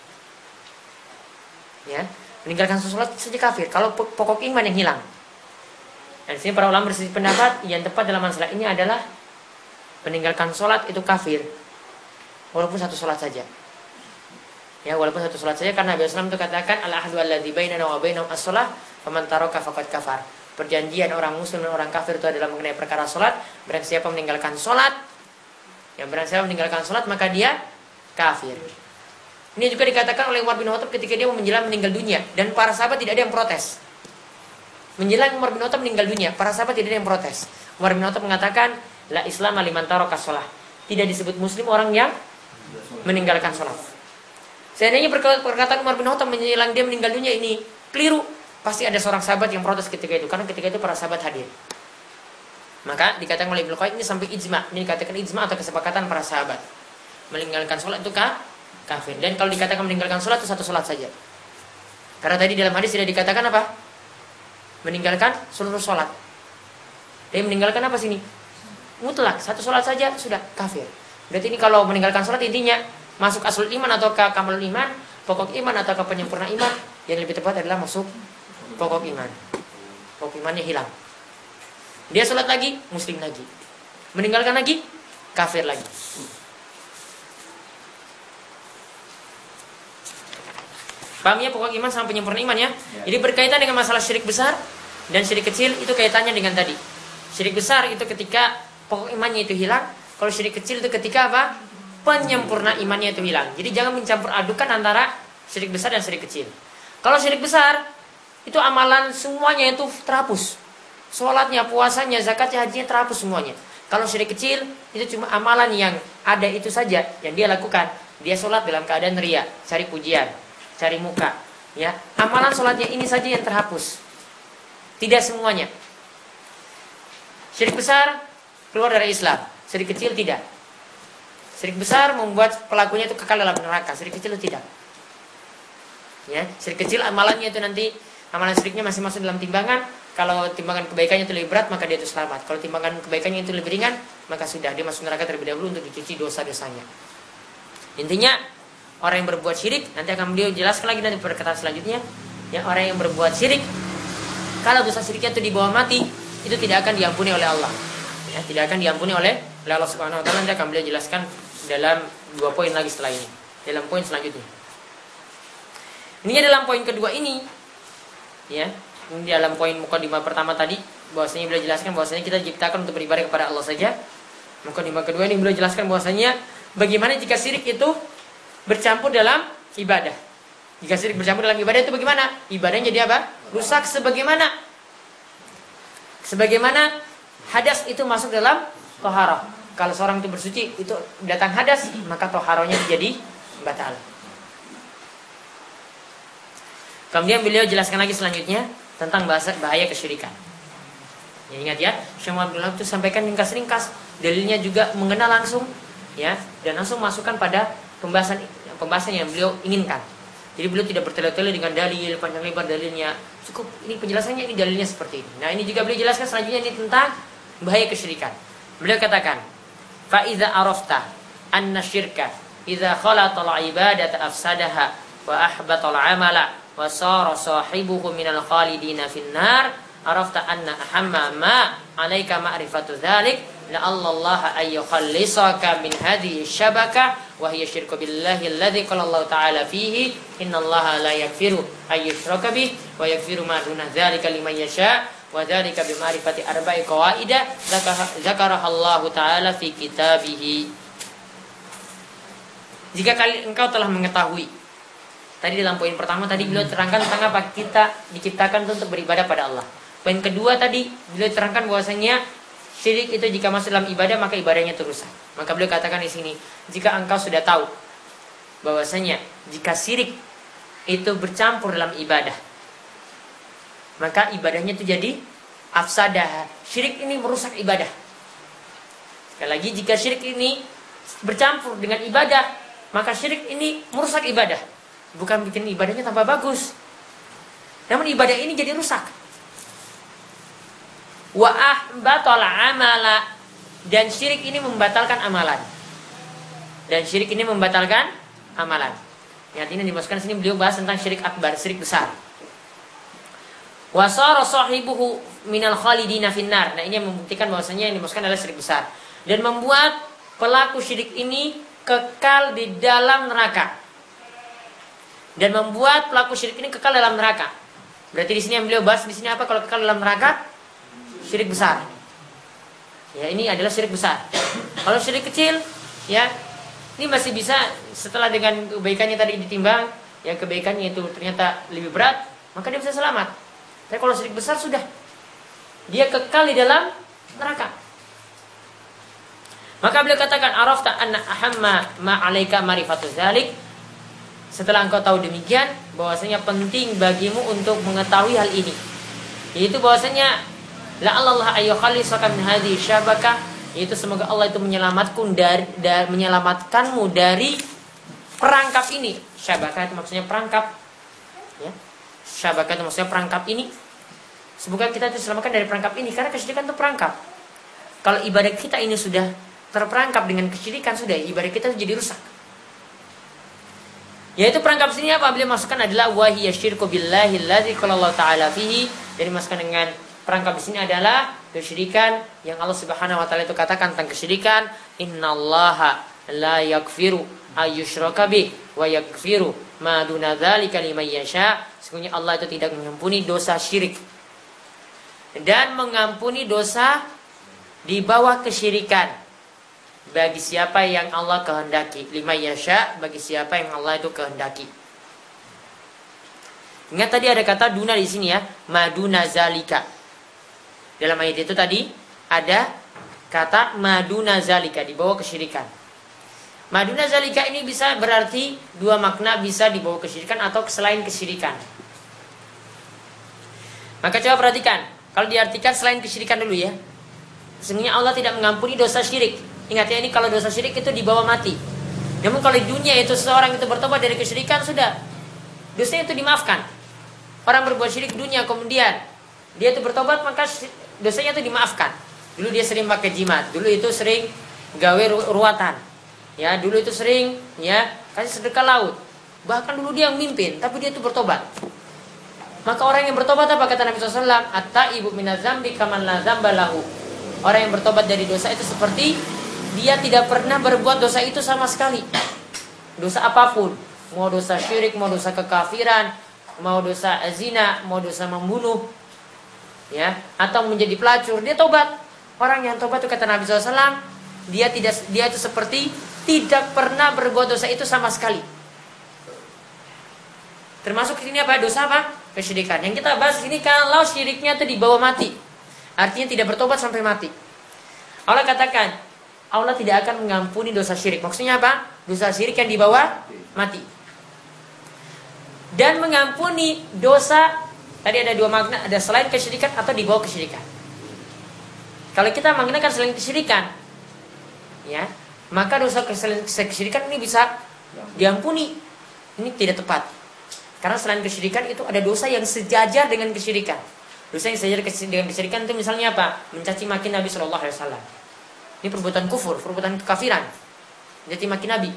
Ya, meninggalkan satu sholat saja kafir. Kalau pokok iman yang hilang. Dan di sini para ulama berselisih pendapat yang tepat dalam masalah ini adalah meninggalkan sholat itu kafir, walaupun satu sholat saja. Ya, walaupun satu sholat saja, karena Nabi sallallahu alaihi wasallam itu katakan al-ahdu alladzi bainana wa bainahum as-shalah faman taraka faqad kafar. Perjanjian orang muslim dan orang kafir itu adalah mengenai perkara sholat. Barang siapa meninggalkan sholat, yang barang siapa meninggalkan sholat maka dia kafir. Ini juga dikatakan oleh Umar bin Khattab ketika dia menjelang meninggal dunia, dan para sahabat tidak ada yang protes. Menjelang Umar bin Khattab meninggal dunia, para sahabat tidak ada yang protes. Umar bin Khattab mengatakan la Islam liman taraka shalah. Tidak disebut muslim orang yang meninggalkan sholat. Seandainya perkataan Umar bin Khattab menjelang dia meninggal dunia ini keliru, pasti ada seorang sahabat yang protes ketika itu, karena ketika itu para sahabat hadir. Maka dikatakan oleh Ibnu Qayyim ini sampai ijma, ini dikatakan ijma atau kesepakatan para sahabat. Meninggalkan sholat itu kah? Kafir. Dan kalau dikatakan meninggalkan sholat itu satu sholat saja. Karena tadi dalam hadis tidak dikatakan apa? Meninggalkan seluruh sholat. Dia meninggalkan apa sini? Mutlak, satu sholat saja sudah kafir. Berarti ini kalau meninggalkan sholat intinya masuk aslul iman atau ke kamalul iman, pokok iman atau ke penyempurna iman. Yang lebih tepat adalah masuk pokok iman. Pokok imannya hilang. Dia sholat lagi, muslim lagi. Meninggalkan lagi, kafir lagi. Paham ya pokok iman sama penyempurna iman ya? Ya. Jadi berkaitan dengan masalah syirik besar dan syirik kecil itu kaitannya dengan tadi. Syirik besar itu ketika pokok imannya itu hilang. Kalau syirik kecil itu ketika apa? Penyempurna imannya itu hilang. Jadi jangan mencampur adukan antara syirik besar dan syirik kecil. Kalau syirik besar itu amalan semuanya itu terhapus. Sholatnya, puasanya, zakatnya, hajinya terhapus semuanya. Kalau syirik kecil itu cuma amalan yang ada itu saja yang dia lakukan. Dia sholat dalam keadaan riya, cari pujian, cari muka. Ya, amalan sholatnya ini saja yang terhapus. Tidak semuanya. Syirik besar keluar dari Islam. Syirik kecil tidak. Syirik besar membuat pelakunya itu kekal dalam neraka. Syirik kecil itu tidak. Ya, syirik kecil amalannya itu nanti amalan syiriknya masih masuk dalam timbangan. Kalau timbangan kebaikannya itu lebih berat, maka dia itu selamat. Kalau timbangan kebaikannya itu lebih ringan, maka sudah dia masuk neraka terlebih dahulu untuk dicuci dosa-dosanya. Intinya orang yang berbuat syirik, nanti akan beliau jelaskan lagi nanti perkataan selanjutnya. Ya, orang yang berbuat syirik, kalau dosa syiriknya itu dibawa mati, itu tidak akan diampuni oleh Allah. Ya, tidak akan diampuni oleh Allah Subhanahu wa taala. Nanti akan beliau jelaskan dalam dua poin lagi setelah ini, dalam poin selanjutnya. Ini dalam poin kedua ini, ya, ini dalam poin mukadimah pertama tadi, bahwasanya beliau jelaskan bahwasanya kita diciptakan untuk beribadah kepada Allah saja. Mukadimah kedua ini beliau jelaskan bahwasanya bagaimana jika syirik itu bercampur dalam ibadah. Jika syirik bercampur dalam ibadah itu bagaimana? Ibadahnya jadi apa? Rusak sebagaimana sebagaimana hadas itu masuk dalam toharah. Kalau seorang itu bersuci, itu datang hadas, maka toharahnya menjadi batal. Kemudian beliau jelaskan lagi selanjutnya tentang bahasa bahaya kesyirikan. Ya, ingat ya, Syekh Abdul Wahab itu sampaikan ringkas-ringkas, dalilnya juga mengena langsung, ya, dan langsung masukkan pada pembahasan pembahasan yang beliau inginkan. Jadi beliau tidak bertele-tele dengan dalil panjang lebar dalilnya. Cukup ini penjelasannya, ini dalilnya seperti ini. Nah, ini juga beliau jelaskan selanjutnya ini tentang bahaya kesyirikan. Beliau katakan, fa iza arafta anna syirka idza khalata al-ibadata afsadaha wa ahbata al-amala wa sara sahibuhu minal khalidina finnar arafta anna ahamma ma alaika ma'rifatu dzalik la Allah ay yukhallisaka min hadhihi syabaka wa hiya syirku billahi alladzi qala Allah ta'ala fihi innallaha la yaghfiru ay yushraka bih wa yaghfiru ma duna dzalika liman yasha wa dzalika bi ma'rifati arba'i qawaida zakaraha Allah ta'ala fi kitabih. Jika kali engkau telah mengetahui, tadi dalam poin pertama tadi beliau terangkan tentang apa kita diciptakan untuk beribadah pada Allah. Poin kedua tadi beliau terangkan bahwasanya syirik itu jika masuk dalam ibadah maka ibadahnya itu rusak. Maka beliau katakan di sini, jika engkau sudah tahu bahwasanya jika syirik itu bercampur dalam ibadah, maka ibadahnya itu jadi afsadah. Syirik ini merusak ibadah. Sekali lagi, jika syirik ini bercampur dengan ibadah, maka syirik ini merusak ibadah. Bukan bikin ibadahnya tambah bagus, namun ibadah ini jadi rusak. Wa ahbatal amala, dan syirik ini membatalkan amalan. Dan syirik ini membatalkan amalan. Yang ini dimasukkan sini beliau bahas tentang syirik akbar, syirik besar. Wa sara sahibuhu minal khalidina finnar. Nah, ini yang membuktikan bahwasanya yang dimasukkan adalah syirik besar dan membuat pelaku syirik ini kekal di dalam neraka. Dan membuat pelaku syirik ini kekal dalam neraka. Berarti di sini yang beliau bahas di sini apa kalau kekal dalam neraka? Syirik besar. Ya, ini adalah syirik besar. Kalau syirik kecil, ya, ini masih bisa setelah dengan kebaikannya tadi ditimbang, yang kebaikannya itu ternyata lebih berat, maka dia bisa selamat. Tapi kalau syirik besar sudah, dia kekal di dalam neraka. Maka beliau katakan, arafta anna ahamma ma 'alaika ma'rifatu dzalik. Setelah engkau tahu demikian, bahwasanya penting bagimu untuk mengetahui hal ini, yaitu bahwasanya la Allah ayyukhallisaka min hadhihi syabaka, yaitu semoga Allah itu menyelamatkan dari, dari menyelamatkanmu dari perangkap ini. Syabaka itu maksudnya perangkap, ya. Syabaka itu maksudnya perangkap ini. Semoga kita diselamatkan dari perangkap ini, karena kesyirikan itu perangkap. Kalau ibadah kita ini sudah terperangkap dengan kesyirikan, sudah ibadah kita jadi rusak. Yaitu perangkap sini apa? Beliau masukkan adalah wahiya syirku billahi alladzi qala Allah ta'ala fihi. Jadi masukkan dengan perangkap di sini adalah kesyirikan yang Allah Subhanahu wa taala itu katakan tentang kesyirikan, innallaha la yaghfiru ayyushraka bih wa yaghfiru ma duna dzalika liman yasha. Sesungguhnya Allah itu tidak mengampuni dosa syirik dan mengampuni dosa di bawah kesyirikan bagi siapa yang Allah kehendaki. Lima yasha, bagi siapa yang Allah itu kehendaki. Ingat tadi ada kata duna di sini ya, maduna zalika. Dalam ayat itu tadi ada kata maduna zalika, di bawah kesyirikan. Maduna zalika ini bisa berarti dua makna, bisa di bawah kesyirikan atau selain kesyirikan. Maka coba perhatikan, kalau diartikan selain kesyirikan dulu ya. Sesungguhnya Allah tidak mengampuni dosa syirik. Ingat ya, ini kalau dosa syirik itu dibawa mati. Namun kalau di dunia itu seseorang itu bertobat dari kesyirikan, sudah, dosanya itu dimaafkan. Orang berbuat syirik dunia, kemudian dia itu bertobat, maka dosanya itu dimaafkan. Dulu dia sering pakai jimat, dulu itu sering gawe ruatan, ya, dulu itu sering ya kasih sedekah laut. Bahkan dulu dia yang mimpin, tapi dia itu bertobat. Maka orang yang bertobat, apa kata Nabi shallallahu alaihi wasallam? At-taibu minaz-dzambi kaman la dzamba lahu. Orang yang bertobat dari dosa itu seperti dia tidak pernah berbuat dosa itu sama sekali. Dosa apapun, mau dosa syirik, mau dosa kekafiran, mau dosa zina, mau dosa membunuh, ya, atau menjadi pelacur, dia tobat. Orang yang tobat itu kata Nabi shallallahu alaihi wasallam, dia tidak, dia itu seperti tidak pernah berbuat dosa itu sama sekali. Termasuk ini apa? Dosa apa? Kesyirikan. Yang kita bahas ini kalau syiriknya itu dibawa mati, artinya tidak bertobat sampai mati. Allah katakan Allah tidak akan mengampuni dosa syirik. Maksudnya apa? Dosa syirik yang dibawa mati. Dan mengampuni dosa, tadi ada dua makna, ada selain kesyirikan atau di bawah kesyirikan. Kalau kita menggunakan selain kesyirikan, ya, maka dosa kesyirikan ini bisa diampuni. Ini tidak tepat. Karena selain kesyirikan itu ada dosa yang sejajar dengan kesyirikan. Dosa yang sejajar dengan kesyirikan itu misalnya apa? Mencaci maki Nabi shallallahu alaihi wasallam. Ini perbuatan kufur, perbuatan kekafiran. Mencaci maki Nabi,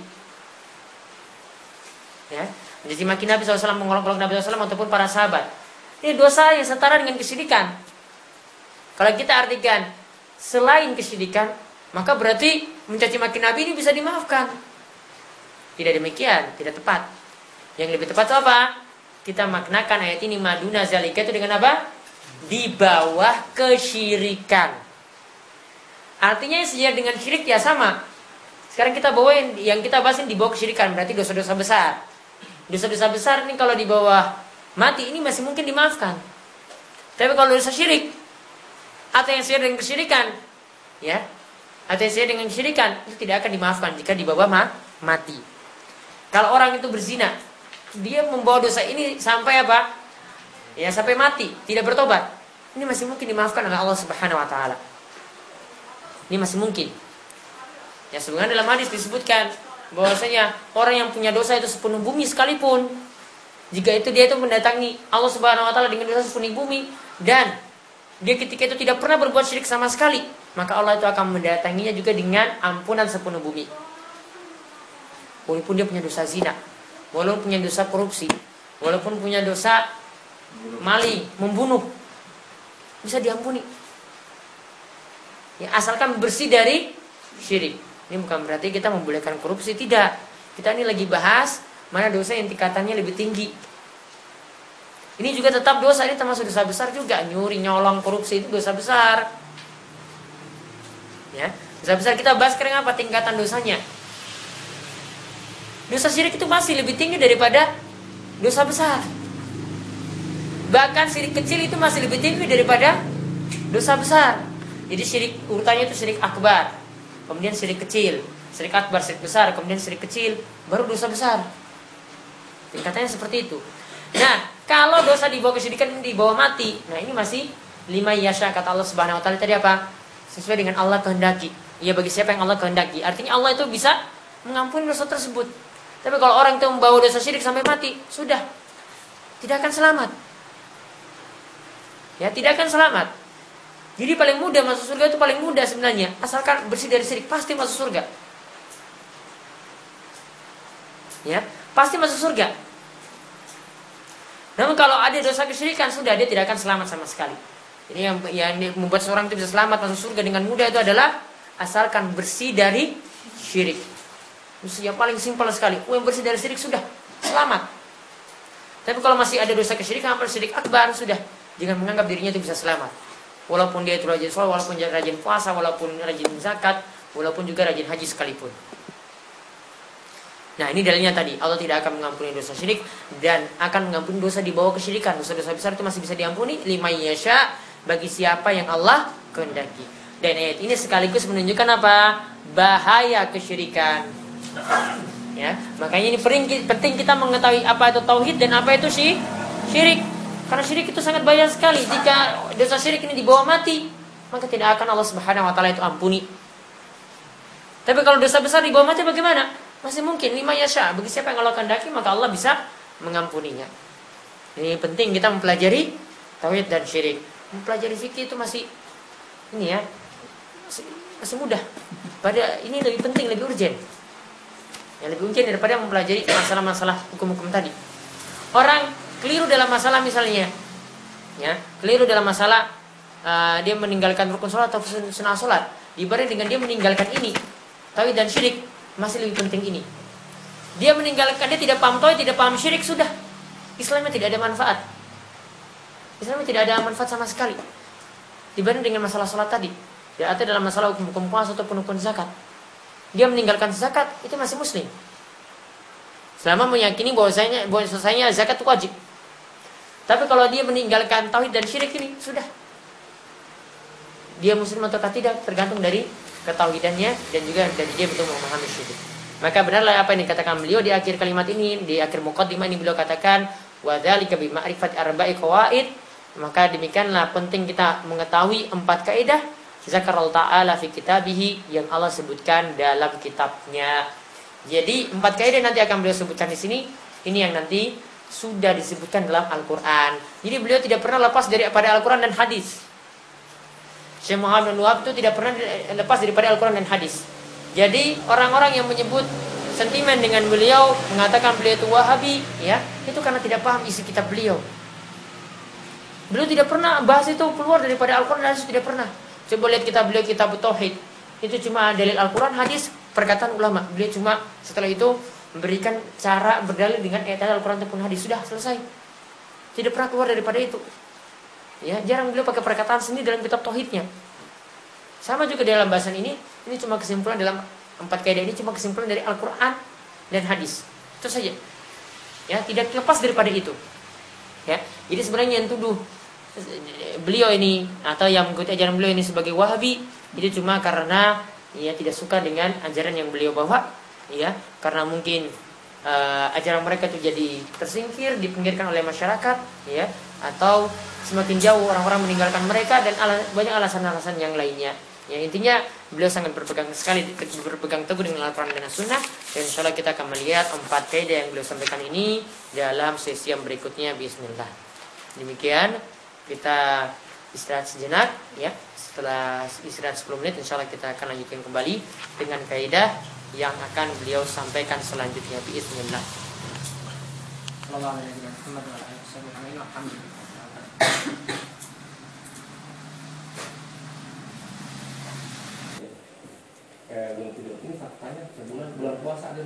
ya, mencaci maki Nabi shallallahu alaihi wasallam, mengolok-olok Nabi shallallahu alaihi wasallam ataupun para sahabat. Ini dosa yang setara dengan kesyirikan. Kalau kita artikan selain kesyirikan, maka berarti mencaci maki Nabi ini bisa dimaafkan. Tidak demikian, tidak tepat. Yang lebih tepat itu apa? Kita maknakan ayat ini maduna zalika itu dengan apa? Di bawah kesyirikan. Artinya yang sejajar dengan syirik ya sama. Sekarang kita bawain yang kita bahasin di bawah kesyirikan, berarti dosa-dosa besar. Dosa-dosa besar ini kalau di bawah mati ini masih mungkin dimaafkan. Tapi kalau dosa syirik atau yang sejajar dengan kesyirikan, ya, atau yang sejajar dengan kesyirikan itu tidak akan dimaafkan jika di bawah ma- mati. Kalau orang itu berzina, dia membawa dosa ini sampai apa? Ya, sampai mati, tidak bertobat. Ini masih mungkin dimaafkan oleh Allah Subhanahu wa taala. Ini masih mungkin. Ya, sebenarnya dalam hadis disebutkan bahwasanya orang yang punya dosa itu sepenuh bumi sekalipun, jika itu dia itu mendatangi Allah Subhanahu wa taala dengan dosa sepenuh bumi dan dia ketika itu tidak pernah berbuat syirik sama sekali, maka Allah itu akan mendatanginya juga dengan ampunan sepenuh bumi. Walaupun dia punya dosa zina, walaupun punya dosa korupsi, walaupun punya dosa maling, membunuh, bisa diampuni. Ya, asalkan bersih dari syirik. Ini bukan berarti kita membolehkan korupsi, tidak. Kita ini lagi bahas mana dosa yang tingkatannya lebih tinggi. Ini juga tetap dosa, ini termasuk dosa besar juga. Nyuri, nyolong, korupsi itu dosa besar. Ya, dosa besar kita bahas sekarang apa tingkatan dosanya. Dosa syirik itu masih lebih tinggi daripada dosa besar. Bahkan syirik kecil itu masih lebih tinggi daripada dosa besar. Jadi syirik urutannya itu syirik akbar, kemudian syirik kecil, syirik akbar, syirik besar, kemudian syirik kecil, baru dosa besar. Tingkatannya seperti itu. Nah, kalau dosa di bawah kesyirikan di bawah mati, nah ini masih lima yasha kata Allah Subhanahu wa taala tadi apa? Sesuai dengan Allah kehendaki. Ya, bagi siapa yang Allah kehendaki. Artinya Allah itu bisa mengampuni dosa tersebut. Tapi kalau orang itu membawa dosa syirik sampai mati, sudah tidak akan selamat. Ya, tidak akan selamat. Jadi paling mudah masuk surga itu paling mudah sebenarnya, asalkan bersih dari syirik pasti masuk surga. Ya, pasti masuk surga. Namun kalau ada dosa kesyirikan, sudah dia tidak akan selamat sama sekali. Jadi yang, yang membuat seorang itu bisa selamat masuk surga dengan mudah itu adalah asalkan bersih dari syirik. Itu yang paling simpel sekali. Oh, yang bersih dari syirik sudah selamat. Tapi kalau masih ada dosa kesyirikan, apa syirik akbar, sudah jangan menganggap dirinya itu bisa selamat. walaupun dia itu rajin sholat, walaupun dia rajin puasa, walaupun rajin zakat, walaupun juga rajin haji sekalipun. Nah, ini dalilnya tadi, Allah tidak akan mengampuni dosa syirik dan akan mengampuni dosa di bawah kesyirikan. Dosa-dosa besar itu masih bisa diampuni liman yasha, bagi siapa yang Allah kehendaki. Dan ayat ini sekaligus menunjukkan apa? Bahaya kesyirikan. Ya, makanya ini penting kita mengetahui apa itu tauhid dan apa itu sih syirik. Karena syirik itu sangat bahaya sekali. Jika dosa syirik ini dibawa mati, maka tidak akan Allah Subhanahu wa taala itu ampuni. Tapi kalau dosa besar dibawa mati bagaimana? Masih mungkin lima yasha, bagi siapa yang Allah kehendaki maka Allah bisa mengampuninya. Ini penting kita mempelajari tauhid dan syirik. Mempelajari fikih itu masih ini ya, masih, masih mudah. Pada ini lebih penting, lebih urgent. Yang lebih urgent daripada mempelajari masalah-masalah hukum-hukum tadi. Orang keliru dalam masalah misalnya, ya, keliru dalam masalah uh, dia meninggalkan rukun sholat atau sunnah sholat, dibanding dengan dia meninggalkan ini, tauhid dan syirik, masih lebih penting ini. Dia meninggalkan, dia tidak paham tauhid, tidak paham syirik, sudah, Islamnya tidak ada manfaat. Islamnya tidak ada manfaat sama sekali. Dibanding dengan masalah sholat tadi, ya, atau dalam masalah hukum-hukum puasa ataupun hukum zakat, dia meninggalkan zakat, itu masih muslim. Selama meyakini bahwasanya bahwasanya zakat itu wajib. Tapi kalau dia meninggalkan tauhid dan syirik ini, sudah. Dia muslim atau tidak tergantung dari ketauhidannya dan juga dari dia betul memahami syirik. Maka benarlah apa yang dikatakan beliau di akhir kalimat ini, di akhir muqaddimah ini beliau katakan wa dzalika bi ma'rifati arba'i qawaid. Maka demikianlah penting kita mengetahui empat kaidah zakarallahu ta'ala fi kitabihi yang Allah sebutkan dalam kitabnya. Jadi empat kaidah nanti akan beliau sebutkan di sini. Ini yang nanti sudah disebutkan dalam Al-Quran. Jadi beliau tidak pernah lepas daripada Al-Quran dan hadis. Syekh Muhammad bin Wahab itu tidak pernah lepas daripada Al-Quran dan hadis. Jadi orang-orang yang menyebut sentimen dengan beliau, mengatakan beliau itu Wahabi, ya, itu karena tidak paham isi kitab beliau. Beliau tidak pernah bahas itu keluar daripada Al-Quran dan hadis, tidak pernah. Coba lihat kitab beliau, Kitab Tauhid. Itu cuma dalil Al-Quran, hadis, perkataan ulama. Beliau cuma setelah itu memberikan cara berdalil dengan ayat Al-Quran ataupun hadis. Sudah selesai. Tidak pernah keluar daripada itu. Ya, jarang beliau pakai perkataan sendiri dalam kitab tauhidnya. Sama juga dalam bahasan ini, ini cuma kesimpulan dalam empat kaidah ini cuma kesimpulan dari Al-Quran dan hadis. Itu saja. Ya, tidak lepas daripada itu. Ya, jadi sebenarnya yang tuduh beliau ini atau yang mengikuti ajaran beliau ini sebagai Wahabi itu cuma karena ya tidak suka dengan ajaran yang beliau bawa, ya, karena mungkin uh, ajaran mereka itu jadi tersingkir, dipinggirkan oleh masyarakat, ya, atau semakin jauh orang-orang meninggalkan mereka dan ala, banyak alasan-alasan yang lainnya. Ya, intinya beliau sangat berpegang sekali berpegang teguh dengan Al-Quran dan As-Sunnah. Dan insyaallah kita akan melihat empat kaidah yang beliau sampaikan ini dalam sesi yang berikutnya bismillah. Demikian kita istirahat sejenak, ya. Setelah istirahat sepuluh menit insyaallah kita akan lanjutkan kembali dengan kaidah yang akan beliau sampaikan selanjutnya bismillah. Kayak belum tidur ini faktanya sebulan bulan puasa ada